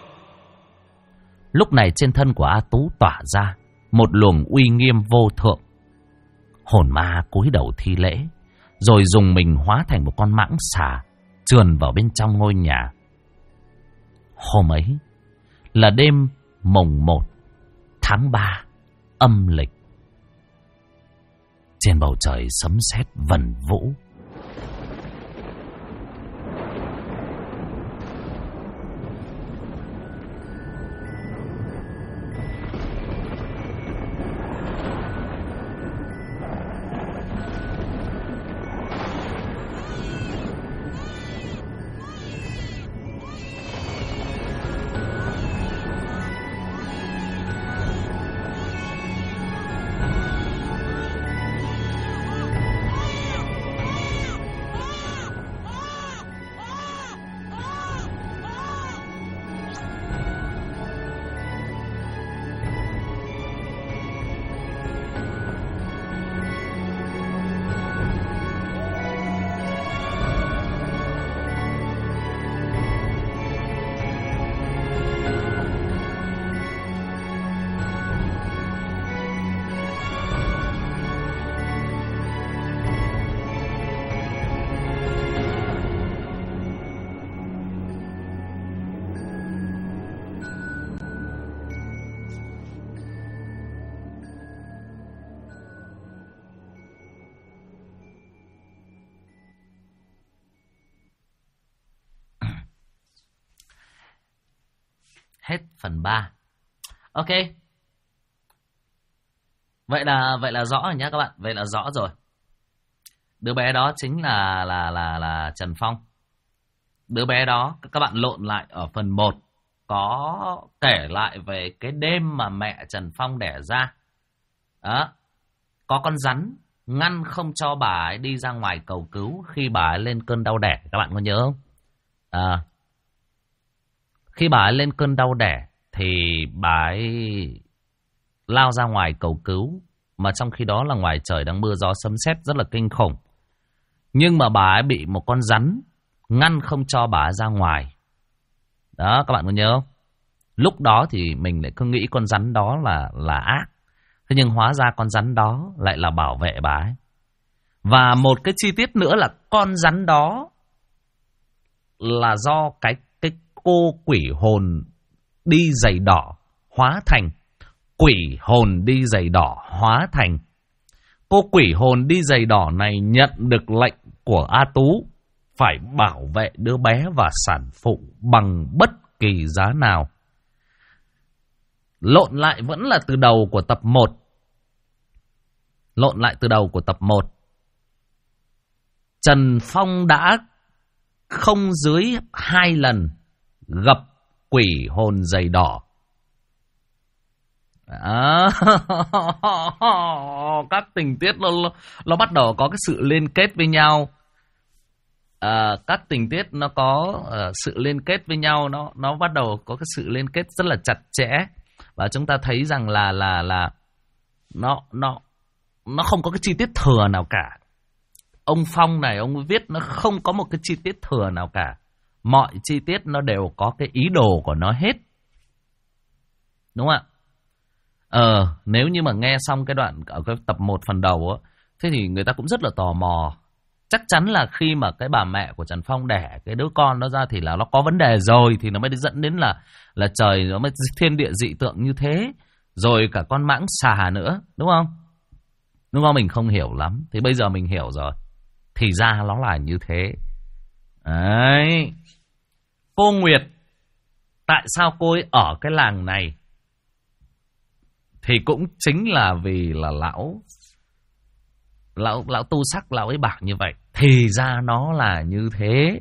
Lúc này trên thân của A Tú tỏa ra một luồng uy nghiêm vô thượng. Hồn ma cúi đầu thi lễ, rồi dùng mình hóa thành một con mãng xà, trườn vào bên trong ngôi nhà. Hôm ấy là đêm mùng 1 tháng 3 âm lịch. Trên bầu trời sấm sét vần vũ. Hết phần 3. Ok. Vậy là rõ rồi nhá các bạn. Vậy là rõ rồi. Đứa bé đó chính là Trần Phong. Đứa bé đó các bạn lộn lại ở phần 1 có kể lại về cái đêm mà mẹ Trần Phong đẻ ra. Đó. Có con rắn ngăn không cho bà ấy đi ra ngoài cầu cứu khi bà ấy lên cơn đau đẻ. Các bạn có nhớ không? Khi bà ấy lên cơn đau đẻ thì bà ấy lao ra ngoài cầu cứu Mà trong khi đó là ngoài trời đang mưa gió sấm sét rất là kinh khủng. Nhưng mà bà ấy bị một con rắn ngăn không cho bà ấy ra ngoài. Đó, các bạn có nhớ không? Lúc đó thì mình lại cứ nghĩ con rắn đó là ác. Thế nhưng hóa ra con rắn đó lại là bảo vệ bà ấy. Và một cái chi tiết nữa là con rắn đó là do cái cô quỷ hồn đi giày đỏ hóa thành. Quỷ hồn đi giày đỏ hóa thành. Cô quỷ hồn đi giày đỏ này nhận được lệnh của A Tú phải bảo vệ đứa bé và sản phụ bằng bất kỳ giá nào. Lộn lại vẫn là từ đầu của tập 1. Lộn lại từ đầu của tập 1. Trần Phong đã không dưới 2 lần gặp quỷ hồn giày đỏ. Các tình tiết nó bắt đầu có cái sự liên kết với nhau. Các tình tiết nó có sự liên kết với nhau, nó bắt đầu có cái sự liên kết rất là chặt chẽ. Và chúng ta thấy rằng là nó không có cái chi tiết thừa nào cả. Ông Phong này, ông viết nó không có một cái chi tiết thừa nào cả. Mọi chi tiết nó đều có cái ý đồ của nó hết. Đúng không ạ? Nếu như mà nghe xong cái đoạn ở cái tập 1 phần đầu á, thế thì người ta cũng rất là tò mò. Chắc chắn là khi mà cái bà mẹ của Trần Phong đẻ cái đứa con nó ra thì là nó có vấn đề rồi, thì nó mới dẫn đến là trời nó mới thiên địa dị tượng như thế. Rồi cả con mãng xà nữa, đúng không? Đúng không? Mình không hiểu lắm. Thì bây giờ mình hiểu rồi. Thì ra nó là như thế. Đấy. Cô Nguyệt, tại sao cô ấy ở cái làng này? Thì cũng chính là vì là lão tu sắc, lão ấy bảo như vậy. Thì ra nó là như thế.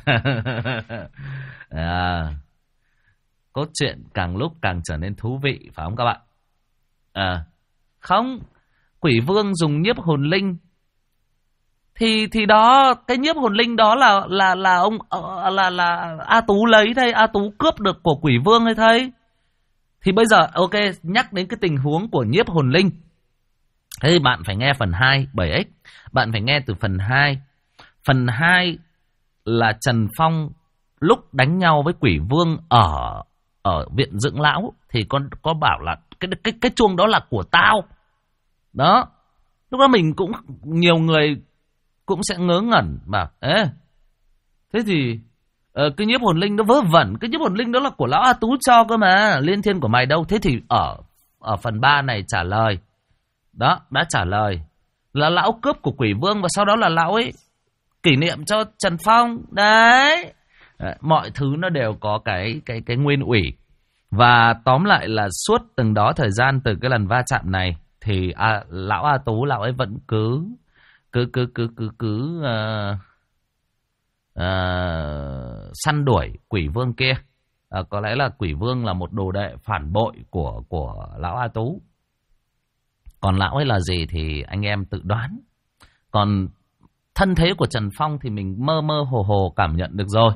Cốt truyện càng lúc càng trở nên thú vị, phải không các bạn? Không, quỷ vương dùng nhiếp hồn linh. Thì đó, cái nhiếp hồn linh đó là ông là A Tú lấy thầy, A Tú cướp được của quỷ vương hay thầy. Thì bây giờ ok, nhắc đến cái tình huống của nhiếp hồn linh. Thế thì bạn phải nghe phần 2 7X. Bạn phải nghe từ phần 2. Phần 2 là Trần Phong lúc đánh nhau với quỷ vương ở viện dưỡng lão thì có bảo là cái chuông đó là của tao. Đó. Lúc đó mình cũng nhiều người cũng sẽ ngớ ngẩn mà thế thì cái nhiếp hồn linh nó vớ vẩn, cái nhiếp hồn linh đó là của lão A Tú cho cơ mà, liên thiên của mày đâu. Thế thì ở phần 3 này trả lời. Đó, đã trả lời là lão cướp của quỷ vương và sau đó là lão ấy kỷ niệm cho Trần Phong. Đấy. Mọi thứ nó đều có cái nguyên ủy. Và tóm lại là suốt từng đó thời gian từ cái lần va chạm này thì lão A Tú lão ấy vẫn cứ săn đuổi quỷ vương kia. Có lẽ là quỷ vương là một đồ đệ phản bội của lão A Tú. Còn lão ấy là gì thì anh em tự đoán. Còn thân thế của Trần Phong thì mình mơ mơ hồ hồ cảm nhận được rồi.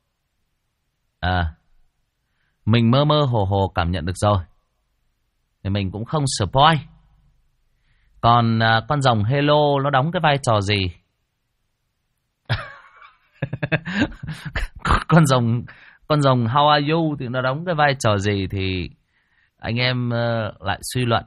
Mình mơ mơ hồ hồ cảm nhận được rồi. Thì mình cũng không spoil. Còn con rồng Hello nó đóng cái vai trò gì? Con rồng How are you thì nó đóng cái vai trò gì thì anh em lại suy luận.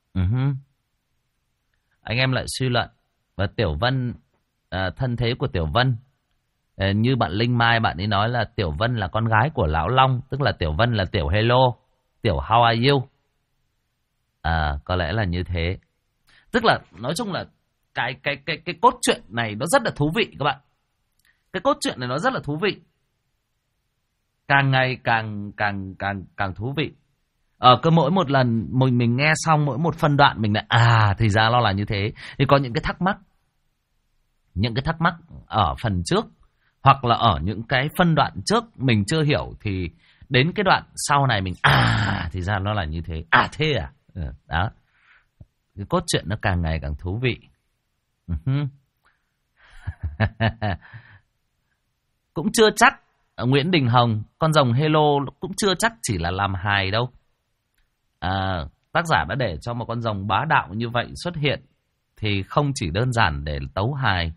Anh em lại suy luận. Và Tiểu Vân, thân thế của Tiểu Vân, như bạn Linh Mai bạn ấy nói là Tiểu Vân là con gái của Lão Long, tức là Tiểu Vân là Tiểu Hello, Tiểu How are you. Có lẽ là như thế. Tức là nói chung là cái cốt truyện này nó rất là thú vị các bạn. Cái cốt truyện này nó rất là thú vị. Càng ngày càng thú vị. Cứ mỗi một lần mình nghe xong mỗi một phân đoạn mình lại thì ra nó là như thế. Thì có những cái thắc mắc. Những cái thắc mắc ở phần trước hoặc là ở những cái phân đoạn trước mình chưa hiểu thì đến cái đoạn sau này mình thì ra nó là như thế. Thế à? Đó. Cái cốt truyện nó càng ngày càng thú vị. Cũng chưa chắc Nguyễn Đình Hồng, con rồng Hello cũng chưa chắc chỉ là làm hài đâu. Tác giả đã để cho một con rồng bá đạo như vậy xuất hiện thì không chỉ đơn giản để tấu hài.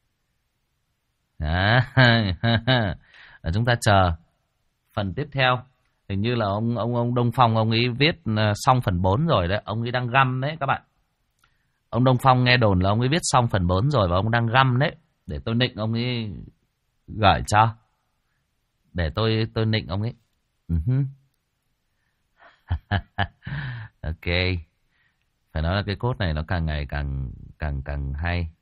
Chúng ta chờ phần tiếp theo. Hình như là ông Đông Phong ông ấy viết xong phần 4 rồi đấy, ông ấy đang găm đấy các bạn. Ông Đông Phong nghe đồn là ông ấy viết xong phần 4 rồi và ông đang găm đấy, để tôi nịnh ông ấy gửi cho. Để tôi nịnh ông ấy. Ok. Phải nói là cái cốt này nó càng ngày càng hay.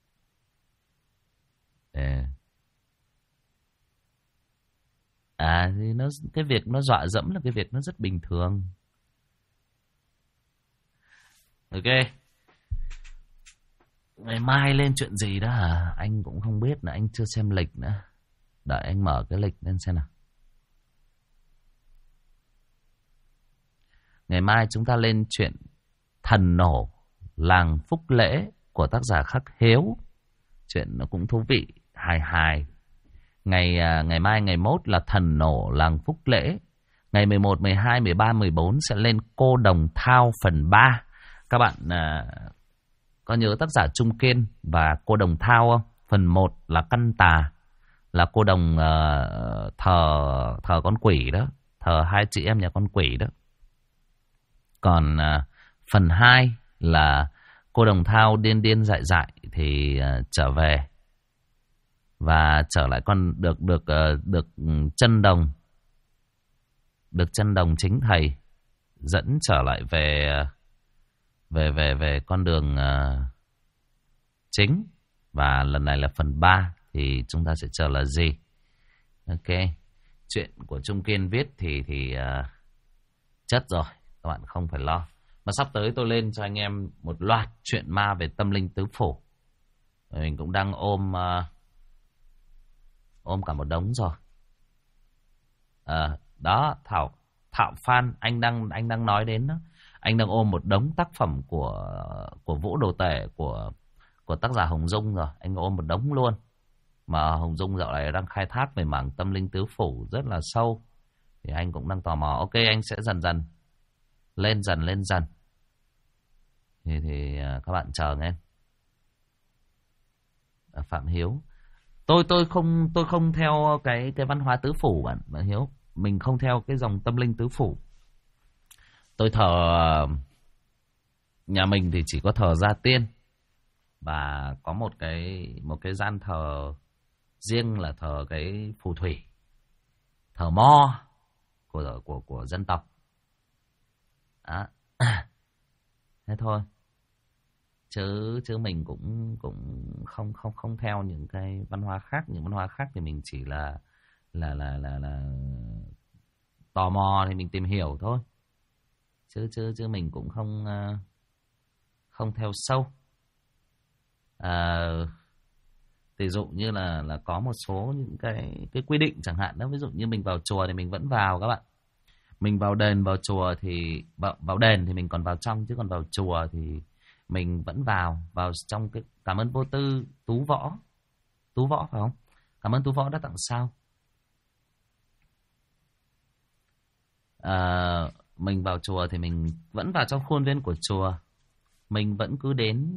Thì cái việc nó dọa dẫm là cái việc nó rất bình thường. Ok. Ngày mai lên chuyện gì đó hả? Anh cũng không biết nữa, anh chưa xem lịch nữa. Đợi anh mở cái lịch lên xem nào. Ngày mai chúng ta lên chuyện Thần Nổ Làng Phúc Lễ của tác giả Khắc Hiếu. Chuyện nó cũng thú vị, hài hài. Ngày mai ngày mốt là Thần Nổ Làng Phúc Lễ. Ngày 11, 12, 13, 14 sẽ lên Cô Đồng Thao phần 3. Các bạn có nhớ tác giả Trung Kiên và Cô Đồng Thao không? Phần 1 là Căn Tà, là cô đồng thờ con quỷ đó, thờ hai chị em nhà con quỷ đó. Còn phần 2 là Cô Đồng Thao điên điên dại dại thì trở về và trở lại được chân đồng, được chân đồng chính thầy dẫn trở lại về con đường chính. Và lần này là phần 3 thì chúng ta sẽ chờ là gì? Ok. Chuyện của Trung Kiên viết thì chất rồi, các bạn không phải lo. Mà sắp tới tôi lên cho anh em một loạt chuyện ma về tâm linh tứ phủ. Mình cũng đang ôm cả một đống rồi. Đó, Thạo Phan anh đang nói đến đó. Anh đang ôm một đống tác phẩm của Vũ Đồ Tể, của tác giả Hồng Dung rồi. Anh ôm một đống luôn. Mà Hồng Dung dạo này đang khai thác về mảng tâm linh tứ phủ rất là sâu. Thì anh cũng đang tò mò. Ok, anh sẽ dần dần lên dần. Thì các bạn chờ nghe. Phạm Hiếu. Tôi không theo cái văn hóa tứ phủ bạn Hiếu. Mình không theo cái dòng tâm linh tứ phủ. Tôi thờ, nhà mình thì chỉ có thờ gia tiên và có một cái gian thờ riêng là thờ cái phù thủy, thờ mo của dân tộc. Thế thôi. Chứ mình cũng không theo những cái văn hóa khác. Những văn hóa khác thì mình chỉ là tò mò thì mình tìm hiểu thôi. Chứ mình cũng không theo sâu. Ví dụ như là có một số những cái quy định chẳng hạn đó. Ví dụ như mình vào chùa thì mình vẫn vào các bạn. Mình vào đền vào chùa thì vào đền thì mình còn vào trong, chứ còn vào chùa thì mình vẫn vào trong cái. Cảm ơn vô tư Tú Võ phải không? Cảm ơn Tú Võ đã tặng sao. Mình vào chùa thì mình vẫn vào trong khuôn viên của chùa. Mình vẫn cứ đến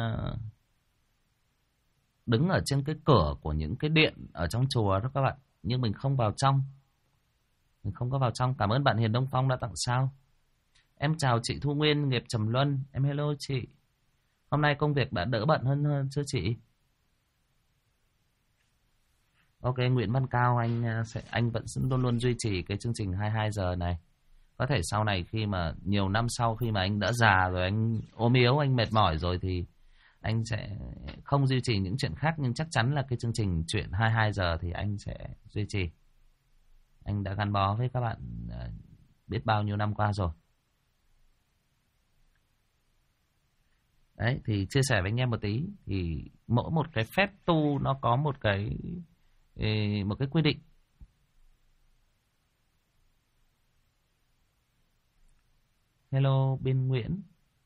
đứng ở trên cái cửa của những cái điện ở trong chùa đó các bạn. Nhưng mình không vào trong. Mình không có vào trong. Cảm ơn bạn Hiền Đông Phong đã tặng sao. Em chào chị Thu Nguyên, nghiệp Trầm Luân. Em hello chị. Hôm nay công việc đã đỡ bận hơn chưa chị? Ok, Nguyễn Văn Cao, anh vẫn luôn luôn duy trì cái chương trình 22 giờ này. Có thể sau này khi mà nhiều năm sau, khi mà anh đã già rồi, anh ốm yếu, anh mệt mỏi rồi thì anh sẽ không duy trì những chuyện khác. Nhưng chắc chắn là cái chương trình chuyện 22 giờ thì anh sẽ duy trì. Anh đã gắn bó với các bạn biết bao nhiêu năm qua rồi. Đấy, thì chia sẻ với anh em một tí. Thì mỗi một cái phép tu nó có một cái quy định. Hello Biên Nguyễn.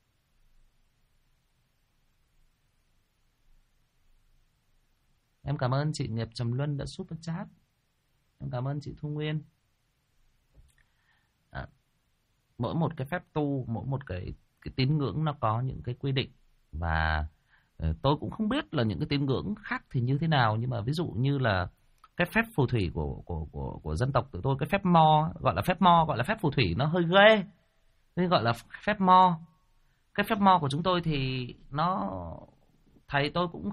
Em cảm ơn chị Nghiệp Trầm Luân đã super chat. Em cảm ơn chị Thu Nguyên. mỗi một cái phép tu, mỗi một cái tín ngưỡng nó có những cái quy định. Và tôi cũng không biết là những cái tín ngưỡng khác thì như thế nào, nhưng mà ví dụ như là cái phép phù thủy của dân tộc tụi tôi, cái phép mo, gọi là phép phù thủy nó hơi ghê, nên gọi là phép mo. Cái phép mo của chúng tôi thì nó, thầy tôi cũng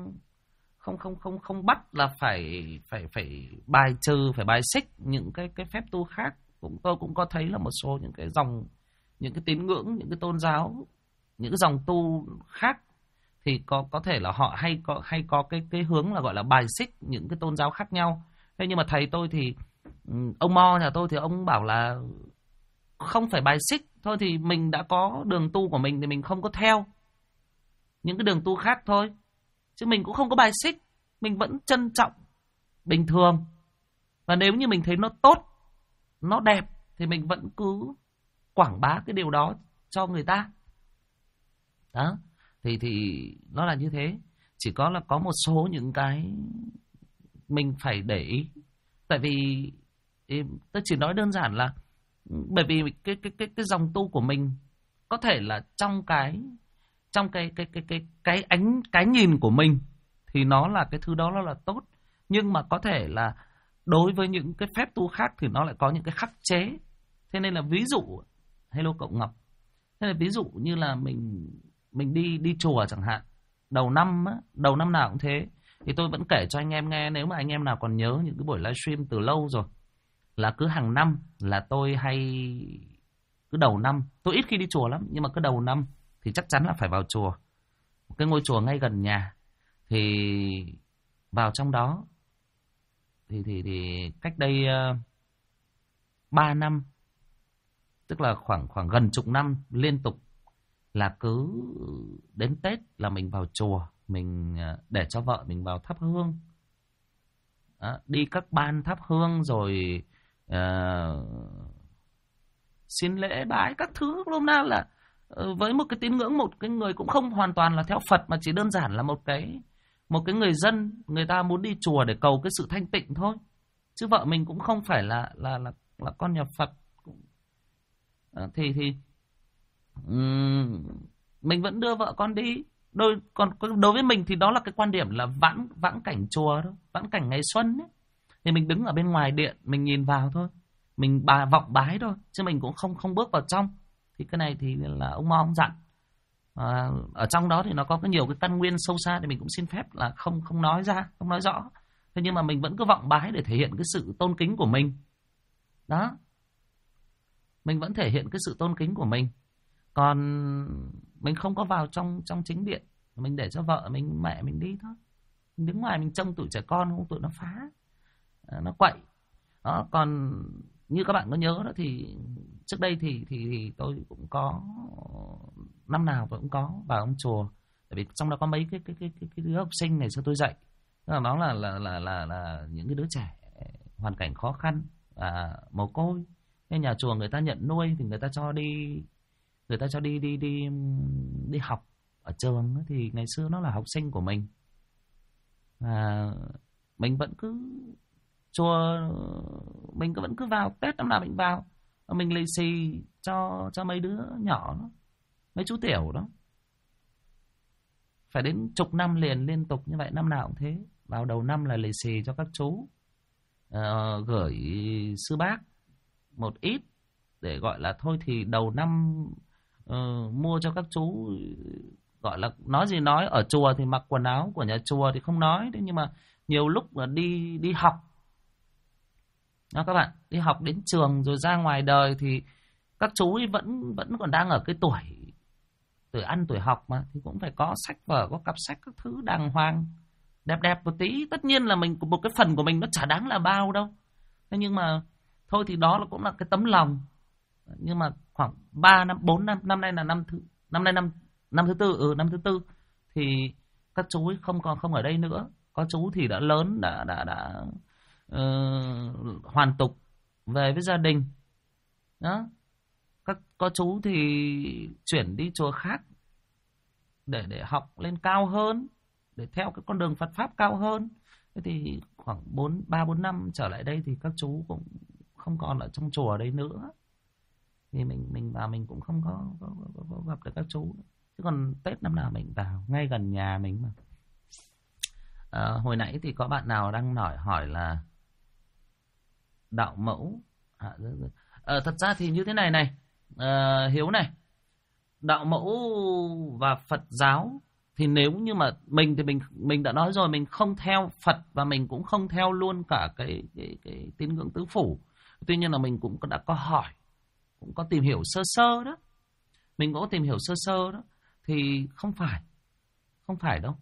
không bắt là phải bài trừ, phải bài xích những cái phép tu khác. Tôi cũng có thấy là một số những cái dòng, những cái tín ngưỡng, những cái tôn giáo, những cái dòng tu khác thì có thể là họ hay có cái hướng là gọi là bài xích những cái tôn giáo khác nhau. Thế nhưng mà thầy tôi thì, ông Mo nhà tôi thì ông bảo là không phải bài xích, thôi thì mình đã có đường tu của mình thì mình không có theo những cái đường tu khác thôi, chứ mình cũng không có bài xích, mình vẫn trân trọng bình thường. Và nếu như mình thấy nó tốt, nó đẹp thì mình vẫn cứ quảng bá cái điều đó cho người ta. Đó, thì nó là như thế. Chỉ có là có một số những cái mình phải để ý. Tại vì tôi chỉ nói đơn giản là bởi vì cái dòng tu của mình có thể là trong cái nhìn của mình thì nó là cái thứ đó, nó là tốt, nhưng mà có thể là đối với những cái phép tu khác thì nó lại có những cái khắc chế. Thế nên là ví dụ, hello cậu Ngọc, thế là ví dụ như là mình đi chùa chẳng hạn, đầu năm nào cũng thế. Thì tôi vẫn kể cho anh em nghe, nếu mà anh em nào còn nhớ những cái buổi livestream từ lâu rồi, là cứ hàng năm là tôi hay, cứ đầu năm, tôi ít khi đi chùa lắm, nhưng mà cứ đầu năm thì chắc chắn là phải vào chùa. Cái ngôi chùa ngay gần nhà, thì vào trong đó thì cách đây 3 năm, tức là khoảng gần chục năm liên tục, là cứ đến Tết là mình vào chùa, mình để cho vợ mình vào thắp hương. Đó, đi các ban thắp hương rồi xin lễ bái các thứ. Lúc nào là với một cái tín ngưỡng, một cái người cũng không hoàn toàn là theo Phật, mà chỉ đơn giản là một cái người dân, người ta muốn đi chùa để cầu cái sự thanh tịnh thôi. Chứ vợ mình cũng không phải là con nhà Phật. Thì mình vẫn đưa vợ con đi. Còn đối với mình thì đó là cái quan điểm là vãn cảnh chùa thôi, vãn cảnh ngày xuân ấy. Thì mình đứng ở bên ngoài điện, mình nhìn vào thôi, mình vọng bái thôi, chứ mình cũng không bước vào trong. Thì cái này thì là ông Mo ông dặn. Ở trong đó thì nó có nhiều cái căn nguyên sâu xa, thì mình cũng xin phép là không nói ra, không nói rõ. Thế nhưng mà mình vẫn cứ vọng bái để thể hiện cái sự tôn kính của mình. Đó, mình vẫn thể hiện cái sự tôn kính của mình. Còn mình không có vào trong chính điện, mình để cho vợ mình, mẹ mình đi thôi. Mình đứng ngoài mình trông tụi trẻ con, không tụi nó phá, nó quậy. Đó, còn như các bạn có nhớ đó, thì trước đây thì tôi cũng có, năm nào tôi cũng có vào ông chùa. Tại vì trong đó có mấy cái đứa học sinh này cho tôi dạy. Nó là những cái đứa trẻ hoàn cảnh khó khăn, mồ côi. Nên nhà chùa người ta nhận nuôi thì người ta cho đi học ở trường. Thì ngày xưa nó là học sinh của mình. Mình vẫn cứ chùa, mình vẫn cứ vào Tết năm nào mình vào, mình lì xì cho mấy đứa nhỏ đó, mấy chú tiểu đó. Phải đến chục năm liền liên tục như vậy, năm nào cũng thế. Vào đầu năm là lì xì cho các chú, gửi sư bác một ít để gọi là thôi thì đầu năm mua cho các chú. Gọi là nói gì nói, ở chùa thì mặc quần áo của nhà chùa thì không nói. Thế nhưng mà nhiều lúc là đi học đó các bạn, đi học đến trường rồi ra ngoài đời thì các chú ấy vẫn còn đang ở cái tuổi ăn tuổi học mà, thì cũng phải có sách vở, có cặp sách các thứ đàng hoàng, đẹp một tí. Tất nhiên là mình, một cái phần của mình nó chả đáng là bao đâu. Thế nhưng mà thôi thì đó cũng là cái tấm lòng. Nhưng mà khoảng 3 năm, 4 năm, năm nay là năm thứ tư, năm thứ tư thì các chú ấy không ở đây nữa. Có chú thì đã lớn, đã hoàn tục về với gia đình. Đó. Có chú thì chuyển đi chùa khác để học lên cao hơn, để theo cái con đường Phật pháp cao hơn. Thế thì khoảng 3-4 năm trở lại đây thì các chú cũng không còn ở trong chùa đây nữa. Thì mình vào mình cũng không có gặp được các chú. Chứ còn Tết năm nào mình vào, ngay gần nhà mình mà. Hồi nãy thì có bạn nào đang hỏi là đạo mẫu. Thật ra thì như thế này này, Hiếu này, đạo mẫu và Phật giáo thì nếu như mà mình thì mình đã nói rồi, mình không theo Phật và mình cũng không theo luôn cả cái tín ngưỡng tứ phủ. Tuy nhiên là mình cũng đã có hỏi, cũng có tìm hiểu sơ sơ đó. Mình cũng có tìm hiểu sơ sơ đó. Thì không phải đâu.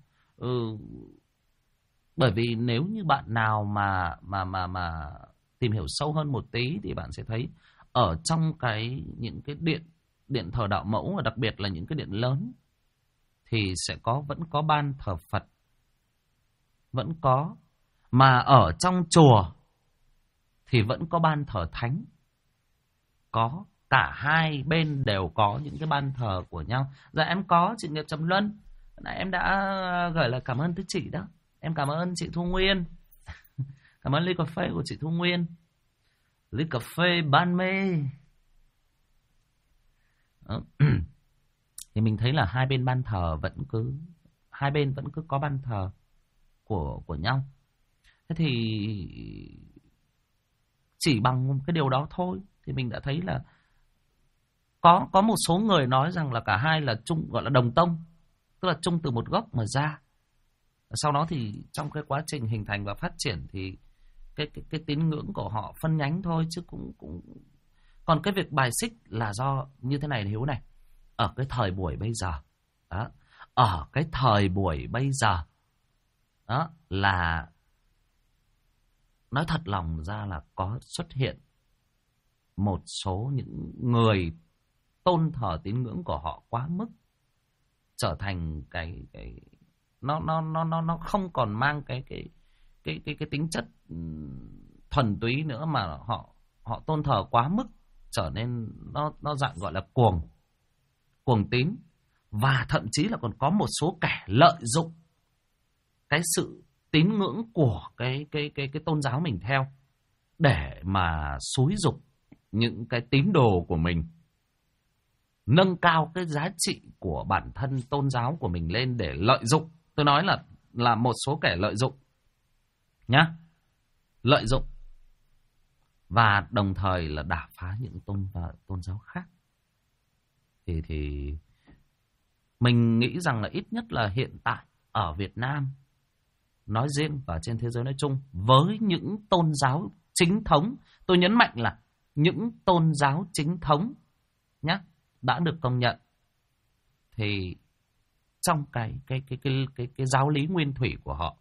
Bởi vì nếu như bạn nào mà tìm hiểu sâu hơn một tí thì bạn sẽ thấy ở trong những cái điện thờ đạo mẫu, và đặc biệt là những cái điện lớn thì vẫn có ban thờ Phật, vẫn có. Mà ở trong chùa thì vẫn có ban thờ thánh. Có, cả hai bên đều có những cái ban thờ của nhau. Dạ em có, chị Nghiệp Trầm Luân. Nãy em đã gửi lời cảm ơn tới chị đó. Em cảm ơn chị Thu Nguyên. Cảm ơn ly cà phê của chị Thu Nguyên. Ly cà phê ban mê. Thì mình thấy là hai bên ban thờ vẫn cứ có ban thờ của nhau. Thế thì chỉ bằng cái điều đó thôi thì mình đã thấy là có một số người nói rằng là cả hai là chung, gọi là đồng tông, tức là chung từ một gốc mà ra. Sau đó thì trong cái quá trình hình thành và phát triển thì cái tín ngưỡng của họ phân nhánh thôi, chứ cũng còn cái việc bài xích là do như thế này Hiếu này. Ở cái thời buổi bây giờ đó, đó là nói thật lòng ra là có xuất hiện một số những người tôn thờ tín ngưỡng của họ quá mức, trở thành nó không còn mang cái tính chất thuần túy nữa, mà họ tôn thờ quá mức, trở nên nó dạng gọi là cuồng tín. Và thậm chí là còn có một số kẻ lợi dụng cái sự tín ngưỡng của cái tôn giáo mình theo để mà xúi giục những cái tín đồ của mình nâng cao cái giá trị của bản thân tôn giáo của mình lên để lợi dụng. Tôi nói là một số kẻ lợi dụng nhá, lợi dụng và đồng thời là đả phá những tôn giáo khác. Thì mình nghĩ rằng là ít nhất là hiện tại ở Việt Nam nói riêng và trên thế giới nói chung, với những tôn giáo chính thống, tôi nhấn mạnh là những tôn giáo chính thống nhé, đã được công nhận, thì trong cái giáo lý nguyên thủy của họ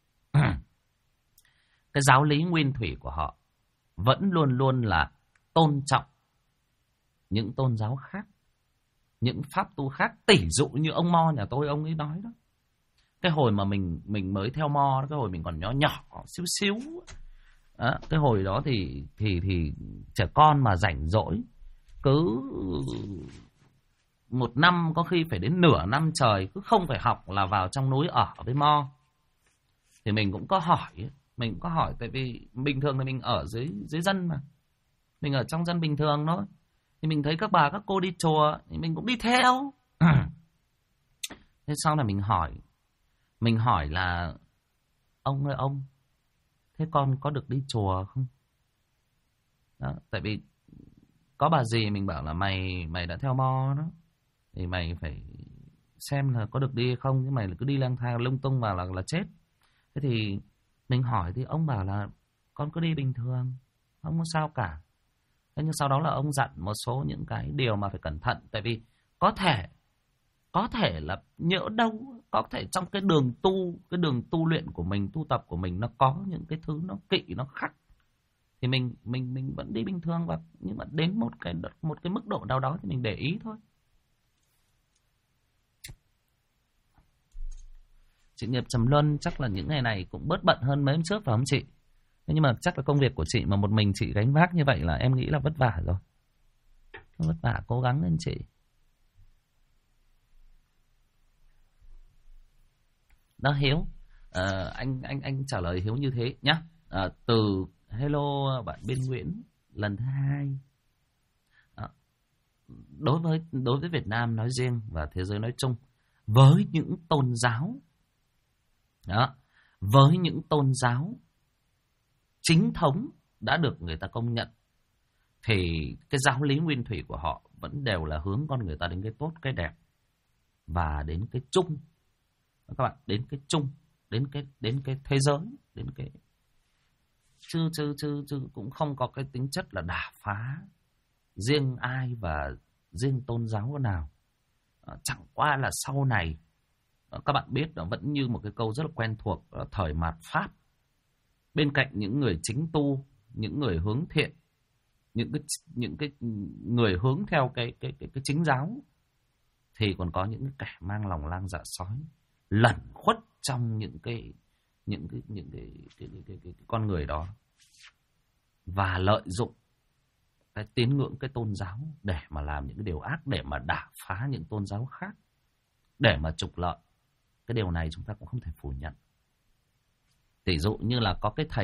cái giáo lý nguyên thủy của họ vẫn luôn luôn là tôn trọng những tôn giáo khác, những pháp tu khác. Tỷ dụ như ông Mo nhà tôi, ông ấy nói đó, cái hồi mà mình mới theo Mo, cái hồi mình còn nhỏ xíu xíu đó, cái hồi đó thì trẻ con mà rảnh rỗi cứ một năm có khi phải đến nửa năm trời cứ không phải học là vào trong núi ở với Mo. Thì mình cũng có hỏi, tại vì bình thường thì mình ở dưới dân mà, mình ở trong dân bình thường thôi, thì mình thấy các bà các cô đi chùa thì mình cũng đi theo. Thế sau này mình hỏi là ông ơi ông, thế con có được đi chùa không? Đó, tại vì có bà dì mình bảo là mày đã theo Mo đó, thì mày phải xem là có được đi hay không, chứ mày cứ đi lang thang lung tung vào là chết. Thế thì mình hỏi thì ông bảo là con cứ đi bình thường, không có sao cả. Thế nhưng sau đó là ông dặn một số những cái điều mà phải cẩn thận, tại vì có thể là nhỡ đâu, có thể trong cái đường tu luyện của mình, tu tập của mình, nó có những cái thứ nó kỵ, nó khắc, thì mình vẫn đi bình thường, và nhưng mà đến một cái mức độ nào đó thì mình để ý thôi. Chị Nghiệp Trầm Luân chắc là những ngày này cũng bớt bận hơn mấy hôm trước phải không chị? Nhưng mà chắc là công việc của chị mà một mình chị gánh vác như vậy là em nghĩ là vất vả rồi. Vất vả, cố gắng lên chị. Đó Hiếu, anh trả lời Hiếu như thế nhá. Từ hello bạn Biên Nguyễn lần thứ 2. đối với Việt Nam nói riêng và thế giới nói chung, với những tôn giáo đó, với những tôn giáo chính thống đã được người ta công nhận, thì cái giáo lý nguyên thủy của họ vẫn đều là hướng con người ta đến cái tốt, cái đẹp và đến cái chung. Các bạn, đến cái chung, đến cái thế giới, đến cái chứ cũng không có cái tính chất là đả phá riêng ai và riêng tôn giáo nào. Chẳng qua là sau này các bạn biết, nó vẫn như một cái câu rất là quen thuộc, thời mạt Pháp, bên cạnh những người chính tu, những người hướng thiện, những cái người hướng theo cái chính giáo, thì còn có những kẻ mang lòng lang dạ sói lẩn khuất trong những cái con người đó, và lợi dụng cái tín ngưỡng, cái tôn giáo để mà làm những cái điều ác, để mà đả phá những tôn giáo khác, để mà trục lợi. Cái điều này chúng ta cũng không thể phủ nhận. Tỷ dụ như là có cái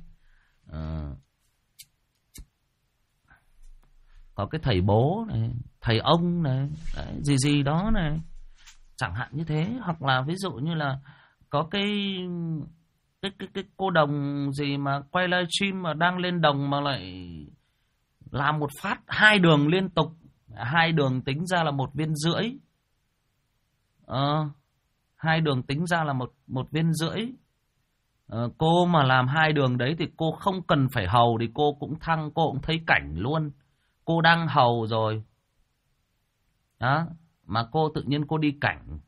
có cái thầy bố này, thầy ông này, đấy, gì đó này, chẳng hạn như thế. Hoặc là ví dụ như là có cái cô đồng gì mà quay livestream mà đang lên đồng mà lại làm một phát 2 đường liên tục, 2 đường tính ra là 1,5 viên. 2 đường tính ra là 1,5 viên. Cô mà làm 2 đường đấy thì cô không cần phải hầu thì cô cũng thăng, cô cũng thấy cảnh luôn. Cô đang hầu rồi đó, mà cô tự nhiên cô đi cảnh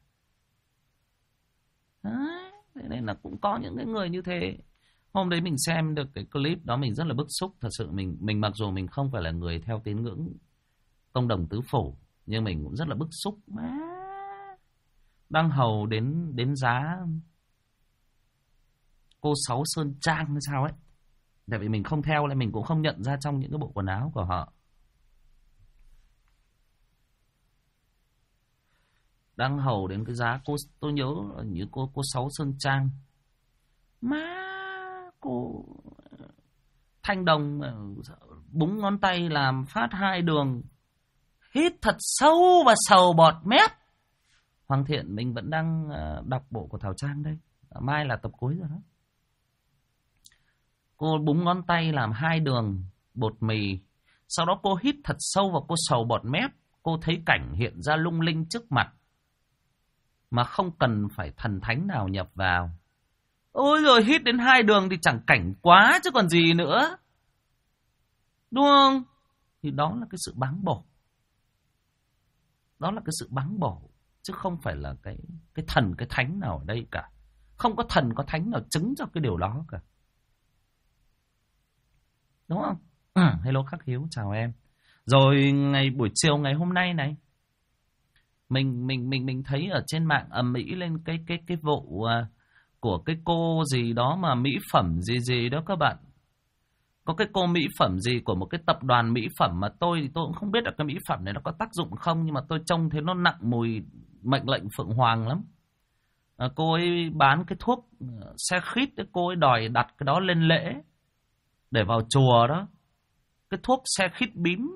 đấy. Nên là cũng có những cái người như thế. Hôm đấy mình xem được cái clip đó, mình rất là bức xúc. Thật sự mình mặc dù mình không phải là người theo tín ngưỡng Tông Đồng Tứ Phủ, nhưng mình cũng rất là bức xúc. Má, đang hầu đến giá cô Sáu Sơn Trang hay sao ấy. Tại vì mình không theo nên mình cũng không nhận ra trong những cái bộ quần áo của họ. Đang hầu đến cái giá cô, tôi nhớ như cô Sáu Sơn Trang. Má, cô thanh đồng búng ngón tay làm phát 2 đường, hít thật sâu và sầu bọt mép. Hoàng Thiện mình vẫn đang đọc bộ của Thảo Trang đây, mai là tập cuối rồi đó. Cô búng ngón tay làm 2 đường bột mì, sau đó cô hít thật sâu và cô sầu bọt mép. Cô thấy cảnh hiện ra lung linh trước mặt mà không cần phải thần thánh nào nhập vào. Ôi rồi hít đến 2 đường thì chẳng cảnh quá chứ còn gì nữa, đúng không? Thì đó là cái sự báng bổ. Đó là cái sự báng bổ, chứ không phải là cái thần, cái thánh nào ở đây cả. Không có thần, có thánh nào chứng cho cái điều đó cả, đúng không? Hello Khắc Hiếu, chào em. Rồi buổi chiều ngày hôm nay này, mình thấy ở trên mạng ầm ĩ lên cái vụ của cái cô gì đó mà mỹ phẩm gì đó các bạn. Có cái cô mỹ phẩm gì của một cái tập đoàn mỹ phẩm mà tôi cũng không biết là cái mỹ phẩm này nó có tác dụng không, nhưng mà tôi trông thấy nó nặng mùi mệnh lệnh Phượng Hoàng lắm. Cô ấy bán cái thuốc xe khít, cô ấy đòi đặt cái đó lên lễ để vào chùa đó. Cái thuốc xe khít bím.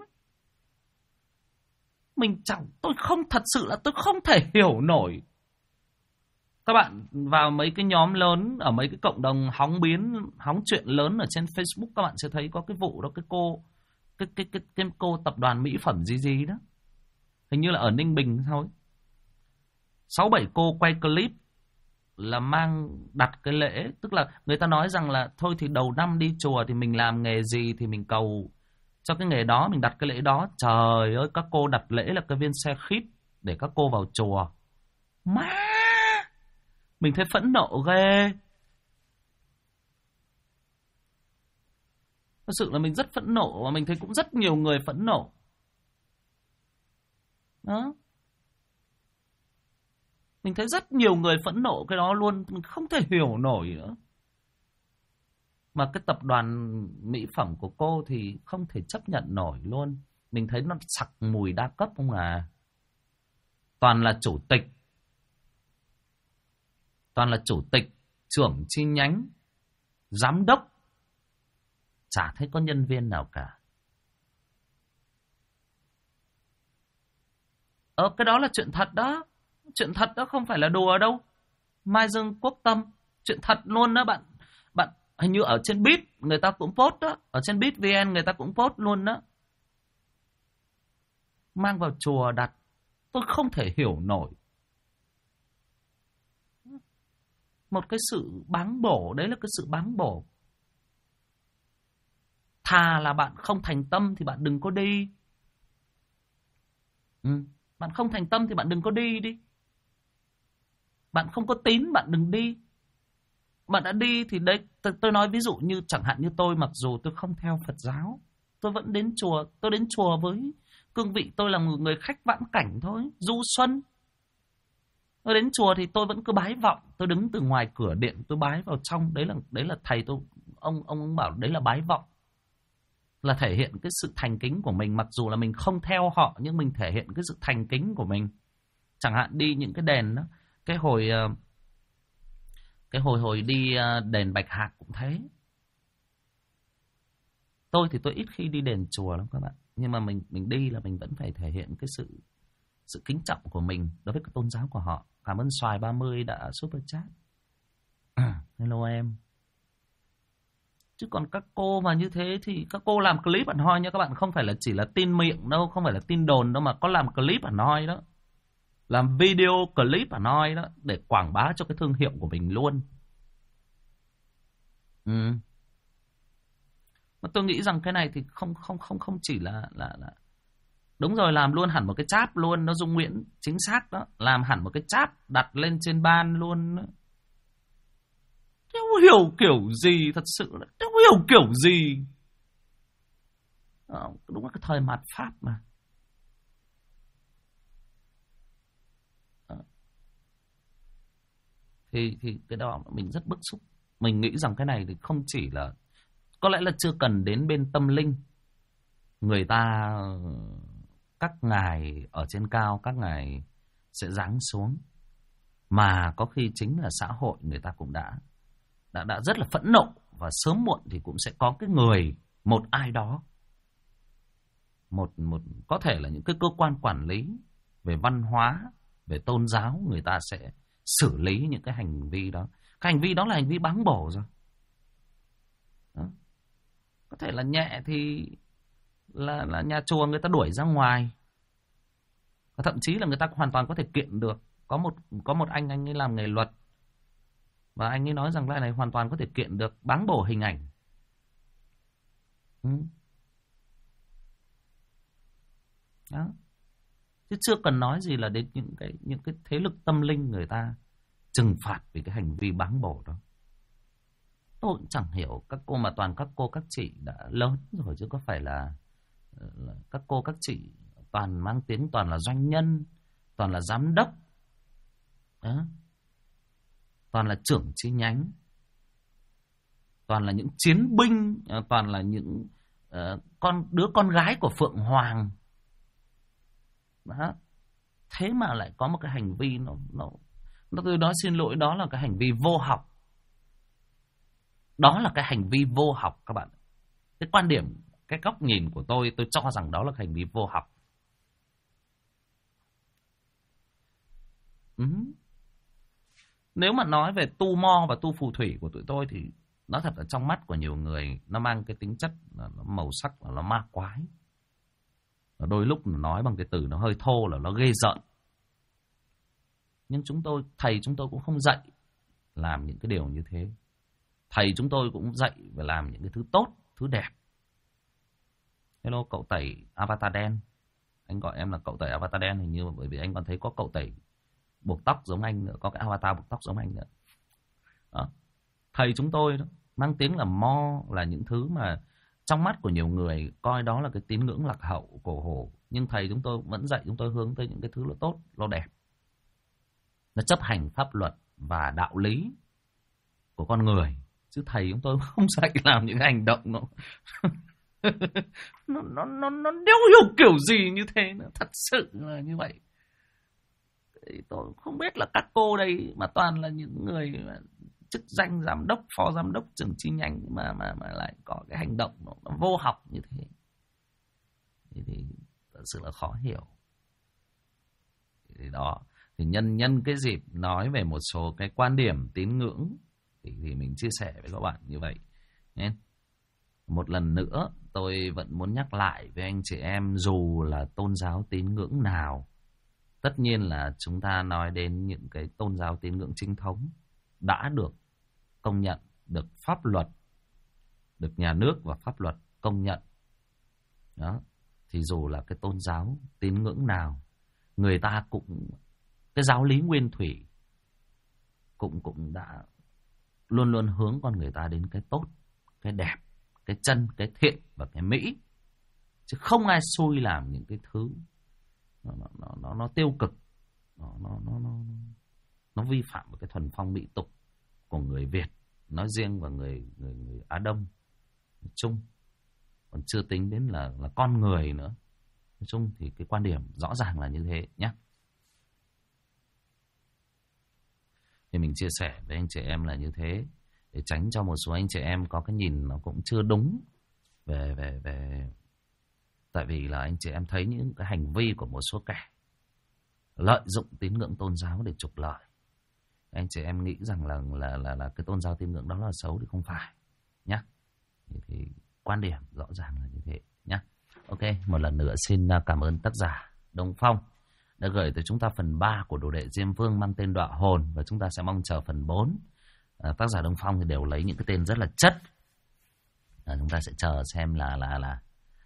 Tôi thật sự là tôi không thể hiểu nổi. Các bạn vào mấy cái nhóm lớn, ở mấy cái cộng đồng hóng chuyện lớn ở trên Facebook, các bạn sẽ thấy có cái vụ đó, cái cô tập đoàn mỹ phẩm gì đó. Hình như là ở Ninh Bình thôi. 6-7 cô quay clip là đặt cái lễ. Tức là người ta nói rằng là thôi thì đầu năm đi chùa thì mình làm nghề gì thì mình cầu cho cái nghề đó, mình đặt cái lễ đó. Trời ơi, các cô đặt lễ là cái viên xe khít để các cô vào chùa. Má, mình thấy phẫn nộ ghê. Thật sự là mình rất phẫn nộ, và mình thấy cũng rất nhiều người phẫn nộ. Đó. Mình thấy rất nhiều người phẫn nộ cái đó luôn, mình không thể hiểu nổi nữa. Mà cái tập đoàn mỹ phẩm của cô thì không thể chấp nhận nổi luôn. Mình thấy nó sặc mùi đa cấp không à. Toàn là chủ tịch, trưởng chi nhánh, giám đốc. Chả thấy có nhân viên nào cả. Cái đó là chuyện thật đó. Chuyện thật đó, không phải là đùa đâu. Mai Dương Quốc Tâm, chuyện thật luôn đó bạn. Bạn hình như ở trên Beat người ta cũng post đó, ở trên Beat VN người ta cũng post luôn đó. Mang vào chùa đặt, tôi không thể hiểu nổi. Một cái sự báng bổ, đấy là cái sự báng bổ. Thà là bạn không thành tâm thì bạn đừng có đi. Bạn không thành tâm thì bạn đừng có đi đi. Bạn không có tín bạn đừng đi. Bạn đã đi thì đấy, tôi nói ví dụ như chẳng hạn như tôi, mặc dù tôi không theo Phật giáo, tôi vẫn đến chùa. Tôi đến chùa với cương vị tôi là một người khách vãn cảnh thôi, du xuân. Tôi đến chùa thì tôi vẫn cứ bái vọng. Tôi đứng từ ngoài cửa điện tôi bái vào trong. Đấy là thầy tôi, ông bảo đấy là bái vọng, là thể hiện cái sự thành kính của mình. Mặc dù là mình không theo họ, nhưng mình thể hiện cái sự thành kính của mình. Chẳng hạn đi những cái đền đó, cái hồi đi đền Bạch Hạc cũng thế. Tôi thì tôi ít khi đi đền chùa lắm các bạn, nhưng mà mình đi là mình vẫn phải thể hiện cái sự kính trọng của mình đối với cái tôn giáo của họ. Cảm ơn Xoài 30 đã super chat. Hello em. Chứ còn các cô mà như thế thì các cô làm clip hẳn hoi nha các bạn. Không phải là chỉ là tin miệng đâu, không phải là tin đồn đâu, mà có làm clip hẳn hoi đó. Làm video clip hẳn hoi đó, để quảng bá cho cái thương hiệu của mình luôn. Mà tôi nghĩ rằng cái này thì không chỉ là đúng rồi, làm luôn hẳn một cái chat luôn. Nó Dung Nguyễn chính xác đó. Làm hẳn một cái chat đặt lên trên ban luôn đó. Không hiểu kiểu gì, thật sự là không hiểu kiểu gì. Đúng là cái thời mạt Pháp mà. Thì cái đó mình rất bức xúc. Mình nghĩ rằng cái này thì không chỉ là, có lẽ là chưa cần đến bên tâm linh. Người ta, các ngài ở trên cao, các ngài sẽ giáng xuống. Mà có khi chính là xã hội người ta cũng đã rất là phẫn nộ. Và sớm muộn thì cũng sẽ có cái người, một ai đó, một có thể là những cái cơ quan quản lý về văn hóa, về tôn giáo, người ta sẽ xử lý những cái hành vi đó. Cái hành vi đó là hành vi báng bổ rồi đó. Có thể là nhẹ thì là nhà chùa người ta đuổi ra ngoài, và thậm chí là người ta hoàn toàn có thể kiện được. Có một anh ấy làm nghề luật, và anh ấy nói rằng cái này hoàn toàn có thể kiện được, báng bổ hình ảnh. Đó. Chứ chưa cần nói gì là đến những cái thế lực tâm linh người ta trừng phạt vì cái hành vi báng bổ đó. Tôi cũng chẳng hiểu, các cô mà toàn các cô các chị đã lớn rồi, chứ có phải là các cô các chị toàn mang tiếng toàn là doanh nhân, toàn là giám đốc đó, toàn là trưởng chi nhánh, toàn là những chiến binh, toàn là những đứa con gái của Phượng Hoàng đó. Thế mà lại có một cái hành vi nó tôi nói xin lỗi, đó là cái hành vi vô học. Đó là cái hành vi vô học các bạn. Cái quan điểm, cái góc nhìn của tôi cho rằng đó là cái hành vi vô học. Nếu mà nói về tu mo và tu phù thủy của tụi tôi thì nói thật là trong mắt của nhiều người nó mang cái tính chất là nó màu sắc là nó ma quái. Đôi lúc nói bằng cái từ nó hơi thô là nó ghê rợn. Nhưng thầy chúng tôi cũng không dạy làm những cái điều như thế. Thầy chúng tôi cũng dạy về làm những cái thứ tốt, thứ đẹp. Hello cậu tẩy avatar đen. Anh gọi em là cậu tẩy avatar đen hình như, bởi vì anh còn thấy có cậu tẩy buộc tóc giống anh nữa, có cái avatar buộc tóc giống anh nữa. Đó. Thầy chúng tôi đó, mang tiếng là mo, là những thứ mà trong mắt của nhiều người coi đó là cái tín ngưỡng lạc hậu, cổ hủ. Nhưng thầy chúng tôi vẫn dạy chúng tôi hướng tới những cái thứ nó tốt, nó đẹp. Nó chấp hành pháp luật và đạo lý của con người. Chứ thầy chúng tôi không dạy làm những hành động nó đéo hiểu kiểu gì như thế nữa. Thật sự là như vậy. Tôi không biết là các cô đây mà toàn là những người chức danh giám đốc, phó giám đốc, trưởng chi nhánh mà lại có cái hành động nó vô học như thế. Thì thật sự là khó hiểu. Thì đó, thì nhân cái dịp nói về một số cái quan điểm tín ngưỡng thì mình chia sẻ với các bạn như vậy nhé. Một lần nữa tôi vẫn muốn nhắc lại với anh chị em, dù là tôn giáo tín ngưỡng nào, tất nhiên là chúng ta nói đến những cái tôn giáo tín ngưỡng chính thống đã được công nhận, được pháp luật, được nhà nước và pháp luật công nhận. Đó, thì dù là cái tôn giáo tín ngưỡng nào, người ta cũng, cái giáo lý nguyên thủy cũng đã luôn luôn hướng con người ta đến cái tốt, cái đẹp, cái chân, cái thiện và cái mỹ, chứ không ai xui làm những cái thứ nó tiêu cực, nó vi phạm vào cái thuần phong mỹ tục của người Việt nói riêng và người Á Đông nói chung, còn chưa tính đến là con người nữa. Nói chung thì cái quan điểm rõ ràng là như thế nhé. Thì mình chia sẻ với anh chị em là như thế, để tránh cho một số anh chị em có cái nhìn nó cũng chưa đúng về tại vì là anh chị em thấy những cái hành vi của một số kẻ lợi dụng tín ngưỡng tôn giáo để trục lợi. Anh chị em nghĩ rằng là cái tôn giáo tín ngưỡng đó là xấu thì không phải nhá. Thì quan điểm rõ ràng là như thế nhá. Ok, một lần nữa xin cảm ơn tác giả Đông Phong đã gửi tới chúng ta phần 3 của Đồ Đệ Diêm Vương mang tên Đọa Hồn, và chúng ta sẽ mong chờ phần 4. Tác giả Đông Phong thì đều lấy những cái tên rất là chất. Chúng ta sẽ chờ xem là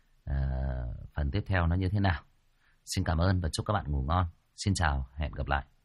phần tiếp theo nó như thế nào. Xin cảm ơn và chúc các bạn ngủ ngon. Xin chào, hẹn gặp lại.